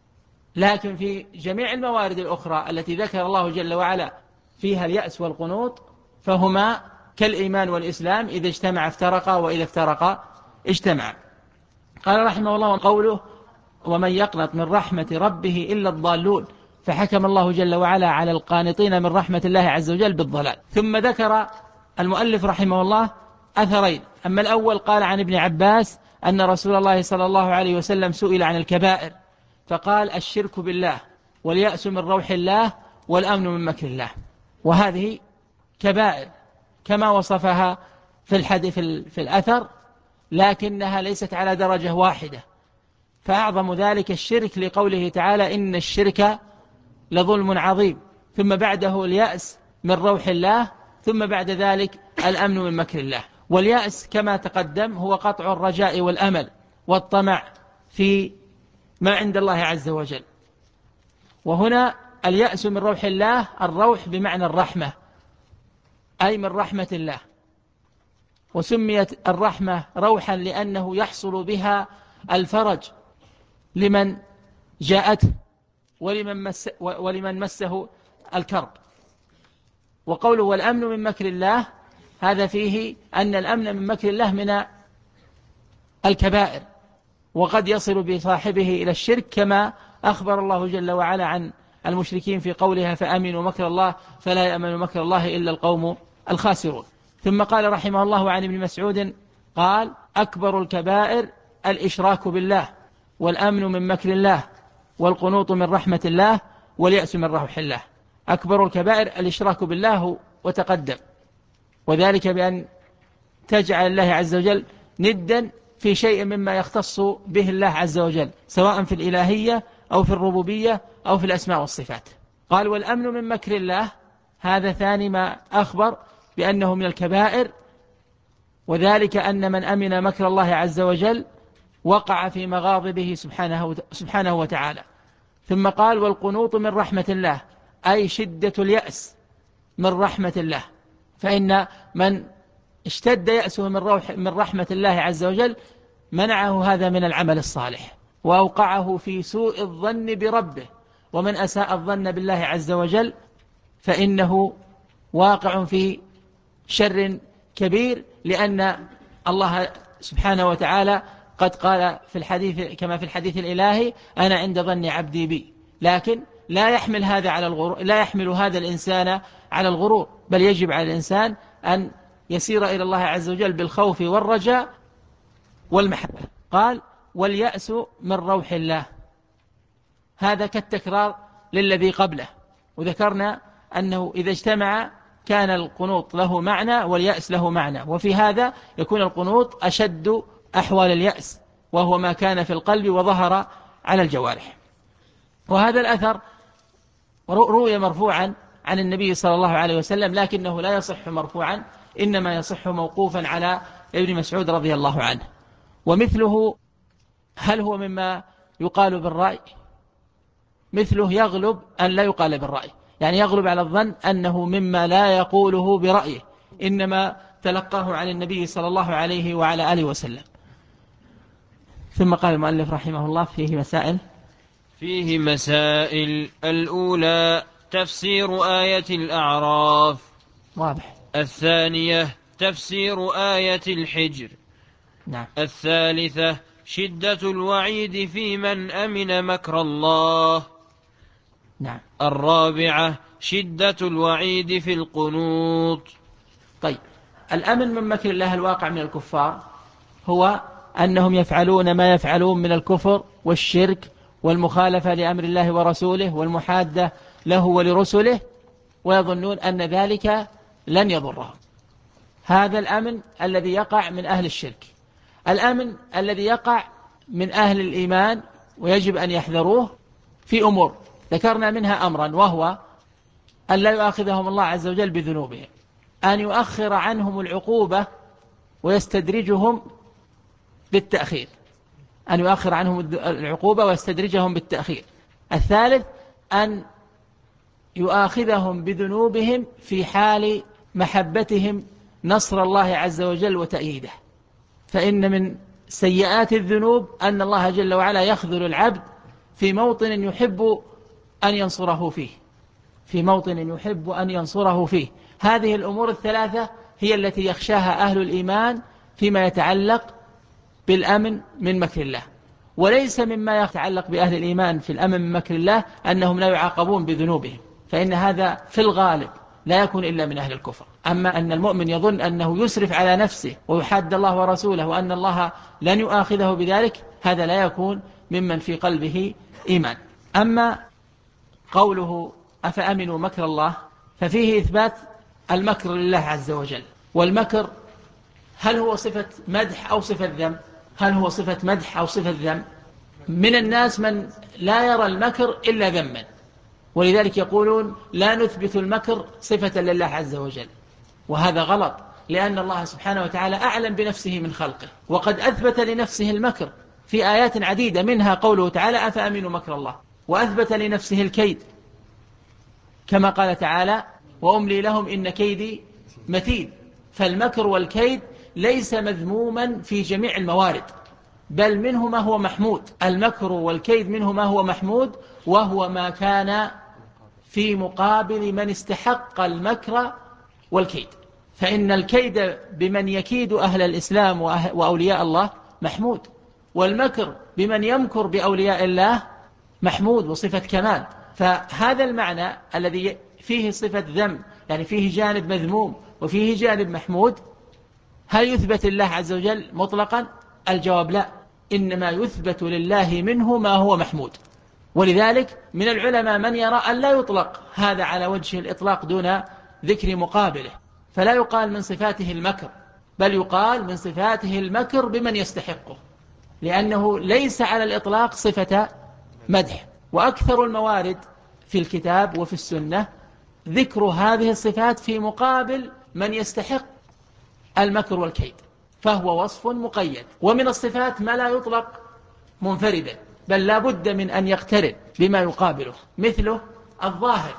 لكن في جميع الموارد الأخرى التي ذكر الله جل وعلا فيها اليأس والقنوط فهما كالإيمان والإسلام، إذا اجتمع افترقا، وإذا افترقا اجتمع. قال رحمه الله: وقوله: ومن يقنط من رحمة ربه إلا الضالون. فحكم الله جل وعلا على القانطين من رحمة الله عز وجل بالضلال. ثم ذكر المؤلف رحمه الله أثرين. أما الأول قال عن ابن عباس أن رسول الله صلى الله عليه وسلم سئل عن الكبائر فقال: الشرك بالله، واليأس من روح الله، والأمن من مكر الله. وهذه كبائر كما وصفها في الحديث في الأثر، لكنها ليست على درجة واحدة. فأعظم ذلك الشرك، لقوله تعالى: إن الشرك لظلم عظيم. ثم بعده اليأس من روح الله، ثم بعد ذلك الأمن من مكر الله. واليأس كما تقدم هو قطع الرجاء والأمل والطمع في ما عند الله عز وجل. وهنا اليأس من روح الله، الروح بمعنى الرحمة، أي من رحمة الله. وسميت الرحمة روحا لأنه يحصل بها الفرج لمن جاءته ولمن مسه الكرب. وقوله: والأمن من مكر الله، هذا فيه أن الأمن من مكر الله من الكبائر، وقد يصل بصاحبه إلى الشرك، كما أخبر الله جل وعلا عن المشركين في قولها: فأمنوا مكر الله فلا يأمن مكر الله إلا القوم الخاسرون. ثم قال رحمه الله عن ابن مسعود قال: أكبر الكبائر الإشراك بالله، والأمن من مكر الله، والقنوط من رحمة الله، واليأس من روح الله. أكبر الكبائر الإشراك بالله، وتقدم، وذلك بأن تجعل الله عز وجل ندا في شيء مما يختص به الله عز وجل، سواء في الإلهية أو في الربوبية أو في الأسماء والصفات. قال: والأمن من مكر الله، هذا ثاني ما أخبر بأنه من الكبائر، وذلك أن من أمن مكر الله عز وجل وقع في مغاضبه سبحانه وتعالى. ثم قال: والقنوط من رحمة الله، أي شدة اليأس من رحمة الله. فإن من اشتد يأسه من رحمة الله عز وجل منعه هذا من العمل الصالح، وأوقعه في سوء الظن بربه. ومن أساء الظن بالله عز وجل فإنه واقع في شر كبير، لأن الله سبحانه وتعالى قد قال في الحديث، كما في الحديث الإلهي: أنا عند ظن عبدي بي. لكن لا يحمل هذا على الغرور، لا يحمل هذا الإنسان على الغرور، بل يجب على الإنسان أن يسير إلى الله عز وجل بالخوف والرجاء والمحبة. قال: واليأس من روح الله، هذا كالتكرار للذي قبله. وذكرنا أنه إذا اجتمع كان القنوط له معنى واليأس له معنى، وفي هذا يكون القنوط أشد أحوال اليأس، وهو ما كان في القلب وظهر على الجوارح. وهذا الأثر روي مرفوعا عن النبي صلى الله عليه وسلم، لكنه لا يصح مرفوعا، إنما يصح موقوفا على ابن مسعود رضي الله عنه. ومثله هل هو مما يقال بالرأي؟ مثله يغلب أن لا يقال بالرأي، يعني يغلب على الظن أنه مما لا يقوله برأيه، إنما تلقاه عن النبي صلى الله عليه وعلى آله وسلم. ثم قال المؤلف رحمه الله فيه مسائل. الأولى تفسير آية الأعراف. واضح. الثانية تفسير آية الحجر. نعم. الثالثة شدة الوعيد في من أمن مكر الله. نعم. الرابعة شدة الوعيد في القنوط. طيب، الأمن من مكر الله الواقع من الكفار هو أنهم يفعلون ما يفعلون من الكفر والشرك والمخالفة لأمر الله ورسوله والمحادة له ولرسله، ويظنون أن ذلك لن يضرهم. هذا الأمن الذي يقع من أهل الشرك. الأمن الذي يقع من أهل الإيمان ويجب أن يحذروه في أمور ذكرنا منها أمرا، وهو أن لا يؤاخذهم الله عز وجل بذنوبهم، أن يؤخر عنهم العقوبة ويستدرجهم بالتأخير، أن يؤخر عنهم العقوبة ويستدرجهم بالتأخير. الثالث أن يؤاخذهم بذنوبهم في حال محبتهم نصر الله عز وجل وتأييده، فإن من سيئات الذنوب أن الله جل وعلا يخذل العبد في موطن يحب أن ينصره فيه، في موطن يحب أن ينصره فيه. هذه الأمور الثلاثة هي التي يخشاها أهل الإيمان فيما يتعلق بالأمن من مكر الله. وليس مما يتعلق بأهل الإيمان في الأمن من مكر الله أنهم لا يعاقبون بذنوبهم، فإن هذا في الغالب لا يكون إلا من أهل الكفر. أما أن المؤمن يظن أنه يسرف على نفسه ويحاد الله ورسوله وأن الله لن يؤاخذه بذلك، هذا لا يكون ممن في قلبه إيمان. أما قوله أفأمنوا مكر الله ففيه إثبات المكر لله عز وجل. والمكر هل هو صفة مدح أو صفة ذم؟ هل هو صفة مدح أو صفة ذم؟ من الناس من لا يرى المكر إلا ذما، ولذلك يقولون لا نثبت المكر صفة لله عز وجل، وهذا غلط، لأن الله سبحانه وتعالى أعلم بنفسه من خلقه، وقد أثبت لنفسه المكر في آيات عديدة، منها قوله تعالى أفأمنوا مكر الله، وأثبت لنفسه الكيد كما قال تعالى وأملي لهم إن كيدي متين. فالمكر والكيد ليس مذموما في جميع الموارد، بل منه ما هو محمود. المكر والكيد منه ما هو محمود، وهو ما كان في مقابل من استحق المكر والكيد. فإن الكيد بمن يكيد أهل الإسلام وأولياء الله محمود، والمكر بمن يمكر بأولياء الله محمود وصفة كمال. فهذا المعنى الذي فيه صفة ذم، يعني فيه جانب مذموم وفيه جانب محمود، هل يثبت الله عز وجل مطلقا؟ الجواب لا، إنما يثبت لله منه ما هو محمود. ولذلك من العلماء من يرى أن لا يطلق هذا على وجه الإطلاق دون ذكر مقابله، فلا يقال من صفاته المكر، بل يقال من صفاته المكر بمن يستحقه، لأنه ليس على الإطلاق صفة مدح. وأكثر الموارد في الكتاب وفي السنة ذكر هذه الصفات في مقابل من يستحق المكر والكيد، فهو وصف مقيد. ومن الصفات ما لا يطلق منفردا، بل لا بد من أن يقترن بما يقابله، مثله الظاهر،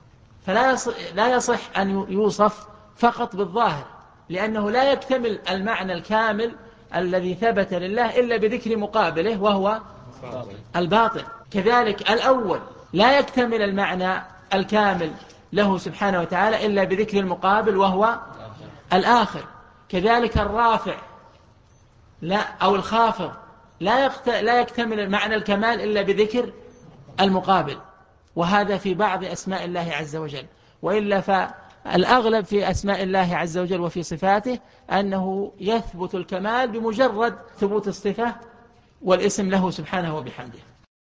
فلا يصح أن يوصف فقط بالظاهر، لأنه لا يكتمل المعنى الكامل الذي ثبت لله إلا بذكر مقابله وهو الباطن. كذلك الأول لا يكتمل المعنى الكامل له سبحانه وتعالى إلا بذكر المقابل وهو الآخر. كذلك الرافع أو الخافض لا يكتمل المعنى الكمال إلا بذكر المقابل، وهذا في بعض أسماء الله عز وجل. وإلا فالأغلب في أسماء الله عز وجل وفي صفاته أنه يثبت الكمال بمجرد ثبوت الصفة والاسم له سبحانه وبحمده.